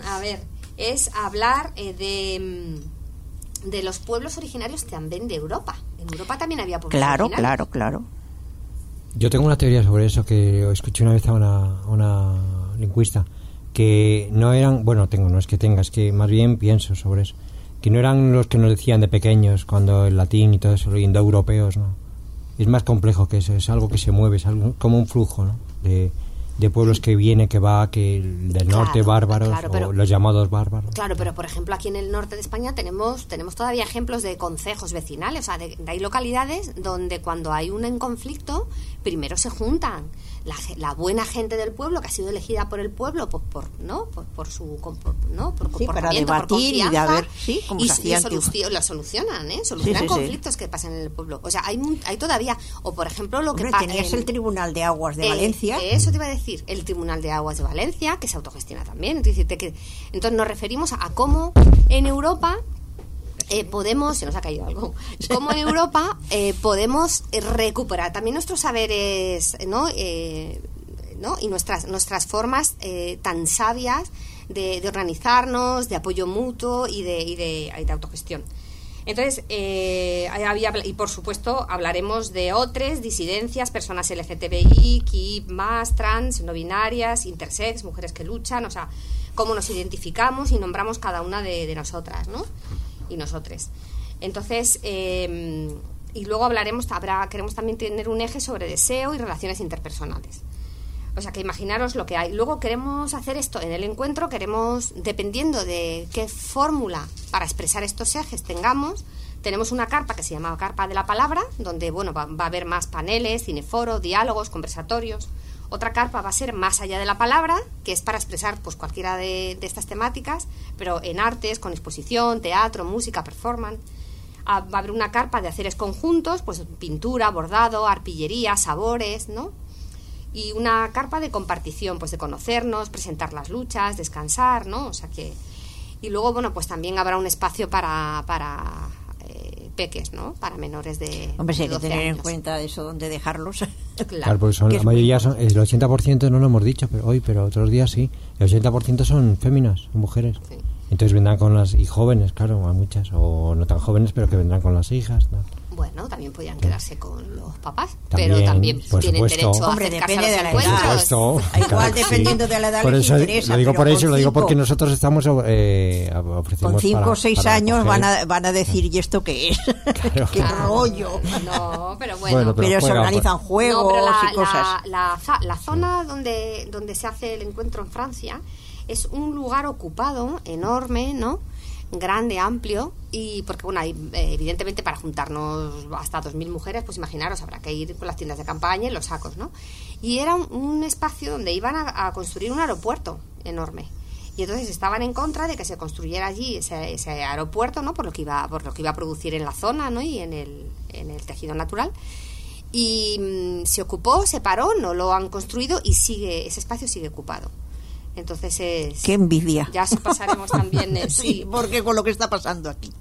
es hablar de los pueblos originarios también de Europa. En Europa también había pueblos originarios. Claro. Yo tengo una teoría sobre eso que escuché una vez a una lingüista, que no eran... no es que tenga, es que más bien pienso sobre eso. Que no eran los que nos decían de pequeños, cuando el latín y todo eso, los indoeuropeos, ¿no? Es más complejo que eso, es algo que se mueve, es algo como un flujo, ¿no? De pueblos que viene, que va, que del norte bárbaros, o los llamados bárbaros. Claro, pero por ejemplo aquí en el norte de España tenemos todavía ejemplos de concejos vecinales, o sea, hay localidades donde cuando hay un conflicto, primero se juntan la buena gente del pueblo, que ha sido elegida por el pueblo por su comportamiento, para debatir y de a ver cómo se hacía lo solucionan, solucionan conflictos que pasan en el pueblo. O sea, hay todavía, o por ejemplo lo que tenías el Tribunal de Aguas de Valencia. Eso te iba a decir, el Tribunal de Aguas de Valencia, que se autogestiona también. Entonces nos referimos a cómo en Europa podemos, se nos ha caído algo, cómo en Europa podemos recuperar también nuestros saberes, y nuestras formas tan sabias de organizarnos, de apoyo mutuo y de autogestión. Entonces, y por supuesto hablaremos de otras disidencias, personas LGTBI, QI+, trans, no binarias, intersex, mujeres que luchan, o sea, cómo nos identificamos y nombramos cada una de nosotras, ¿no? Y nosotres. Entonces, y luego queremos también tener un eje sobre deseo y relaciones interpersonales. O sea, que imaginaros lo que hay. Luego queremos hacer esto en el encuentro, dependiendo de qué fórmula para expresar estos ejes tenemos una carpa que se llama Carpa de la Palabra, donde va a haber más paneles, cineforo, diálogos, conversatorios. Otra carpa va a ser más allá de la palabra, que es para expresar pues cualquiera de estas temáticas, pero en artes, con exposición, teatro, música, performance. Va a haber una carpa de haceres conjuntos, pues pintura, bordado, arpillería, sabores, ¿no? Y una carpa de compartición, pues de conocernos, presentar las luchas, descansar, ¿no? O sea que... Y luego, pues también habrá un espacio para peques, ¿no? Para menores de Hombre, sí, hay que tener años. En cuenta eso, dónde dejarlos. Claro, porque la mayoría son, el 80% no lo hemos dicho pero otros días sí, el 80% son féminas, son mujeres. Sí. Entonces vendrán con y jóvenes, claro, a muchas, o no tan jóvenes, pero que vendrán con las hijas, ¿no? Bueno, también podrían quedarse con los papás, pero también tienen derecho a acercarse a los encuentros. Igual dependiendo de la edad por les eso, interesa. Lo digo porque nosotros estamos ofrecemos con 5 o 6 años coger... van a decir, ¿y esto qué es? Claro. ¿Qué rollo? No, pero bueno. Pero se organizan juegos y cosas. La zona donde se hace el encuentro en Francia es un lugar ocupado, enorme, ¿no? Grande, amplio, y porque evidentemente para juntarnos hasta 2.000 mujeres, pues imaginaros, habrá que ir con las tiendas de campaña y los sacos, ¿no? Y era un espacio donde iban a construir un aeropuerto enorme, y entonces estaban en contra de que se construyera allí ese aeropuerto, ¿no? Por lo que iba a producir en la zona, ¿no? Y en el tejido natural. Y se ocupó, se paró, no lo han construido y ese espacio sigue ocupado. Entonces qué envidia. Ya pasaremos también sí, porque con lo que está pasando aquí.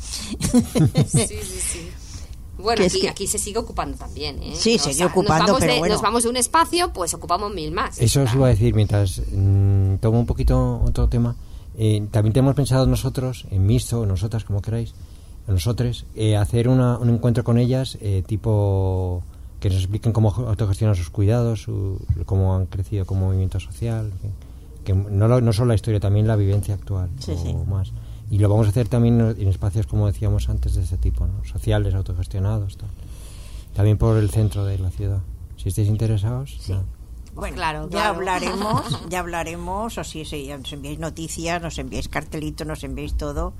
Sí. Bueno, aquí se sigue ocupando también, ¿eh? Sí, sigue ocupando, pero bueno. Nos vamos de un espacio, pues ocupamos 1.000 más. Eso os iba a decir, mientras tomo un poquito otro tema. También tenemos pensado nosotros, en mixto, nosotras, como queráis, nosotros, hacer un encuentro con ellas tipo que nos expliquen cómo autogestionan sus cuidados, cómo han crecido como movimiento social, en fin, que no solo la historia, también la vivencia actual, más. Y lo vamos a hacer también en espacios, como decíamos antes, de este tipo, ¿no? Sociales, autogestionados, tal. También por el centro de la ciudad. Si estáis interesados, sí. No. Bueno, claro. Ya hablaremos, o si nos enviáis noticias, nos enviáis cartelitos, nos enviáis todo.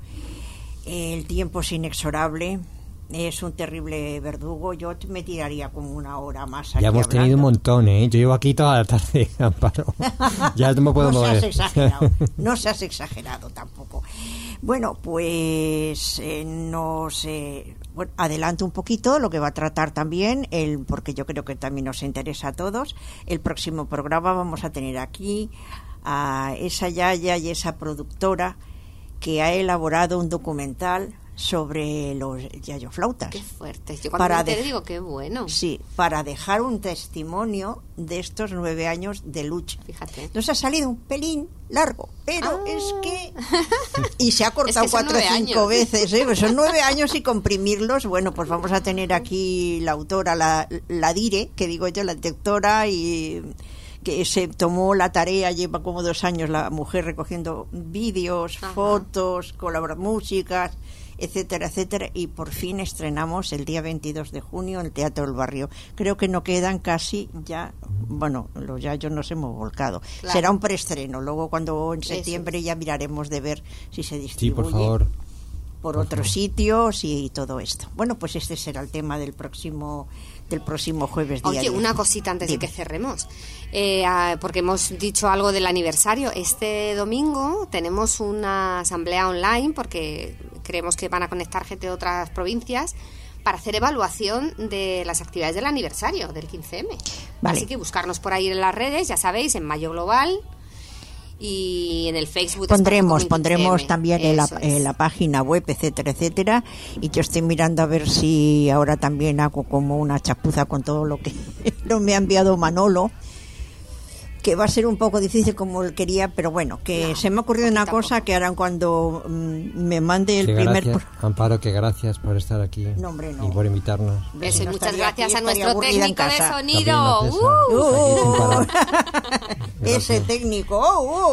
El tiempo es inexorable, es un terrible verdugo. Yo me tiraría como una hora más aquí. Ya hemos tenido un montón, ¿eh? Yo llevo aquí toda la tarde, Amparo. Ya no me puedo mover. No seas exagerado tampoco. Bueno, pues adelanto un poquito lo que va a tratar también, porque yo creo que también nos interesa a todos. El próximo programa vamos a tener aquí a esa yaya y esa productora que ha elaborado un documental sobre los yayoflautas. Qué fuerte. Yo cuando te digo qué bueno. Sí, para dejar un testimonio de estos 9 años de lucha. Fíjate. Nos ha salido un pelín largo, pero es que... Y se ha cortado 4 o 5 veces, ¿eh? Pues son 9 años y comprimirlos. Bueno, pues vamos a tener aquí la autora, la dire, que digo yo, la directora, y que se tomó la tarea, lleva como 2 años la mujer recogiendo vídeos, fotos, músicas, etcétera, etcétera, y por fin estrenamos el día 22 de junio en el Teatro del Barrio. Creo que no quedan casi ya, bueno, los yayos nos hemos volcado. Claro. Será un preestreno, luego cuando en septiembre ya miraremos de ver si se distribuye. Sí, por favor. Por otros sitios y todo esto. Bueno, pues este será el tema del próximo jueves día. Oye, una cosita antes de que cerremos, porque hemos dicho algo del aniversario. Este domingo tenemos una asamblea online, porque creemos que van a conectar gente de otras provincias para hacer evaluación de las actividades del aniversario del 15M. Vale. Así que buscarnos por ahí en las redes, ya sabéis, en Mayo Global. Y en el Facebook pondremos también en la página web, etcétera, etcétera. Y yo estoy mirando a ver si ahora también hago como una chapuza con todo lo que me ha enviado Manolo, que va a ser un poco difícil como él quería, pero bueno, que se me ha ocurrido una cosa que ahora cuando me mande el primer... Amparo, que gracias por estar aquí. No, hombre, no. Y por invitarnos. Eso, y muchas gracias a nuestro técnico de sonido. Ese técnico.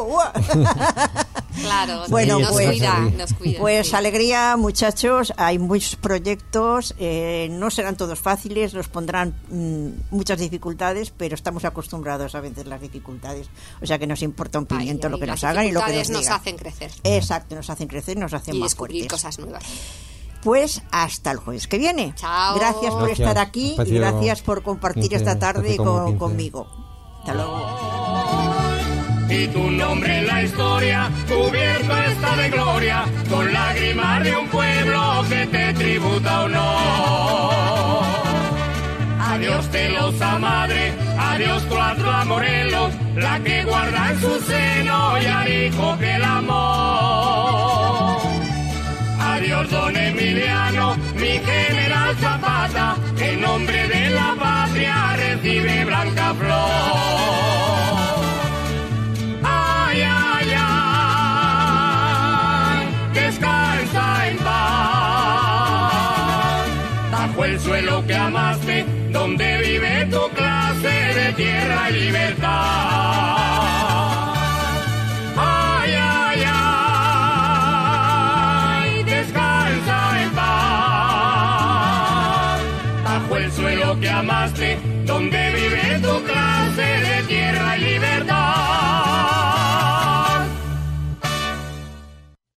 Claro, bueno, nos cuida. Pues alegría, muchachos, hay muchos proyectos, no serán todos fáciles, nos pondrán muchas dificultades, pero estamos acostumbrados a vencer las dificultades. O sea que nos importa un pimiento lo que nos hagan y lo que nos digan. Nos hacen crecer. Exacto, nos hacen crecer, nos hacen y más descubrir fuertes. Cosas nuevas. Pues hasta el jueves que viene. Chao. Gracias por estar aquí y gracias por compartir esta tarde conmigo. Hasta luego. Y tu nombre en la historia cubierto está de gloria, con lágrimas de un pueblo que te tributa honor. Adiós Telosa madre, adiós Tuatla Morelos, la que guarda en su seno y al hijo que la amó. Adiós don Emiliano, mi general Zapata, en nombre de la patria recibe blanca flor. Ay, ay, ay, descansa en paz, bajo el suelo que amaste, donde vive tu clase de tierra y libertad. Ay, ay, ay, descansa en paz, bajo el suelo que amaste,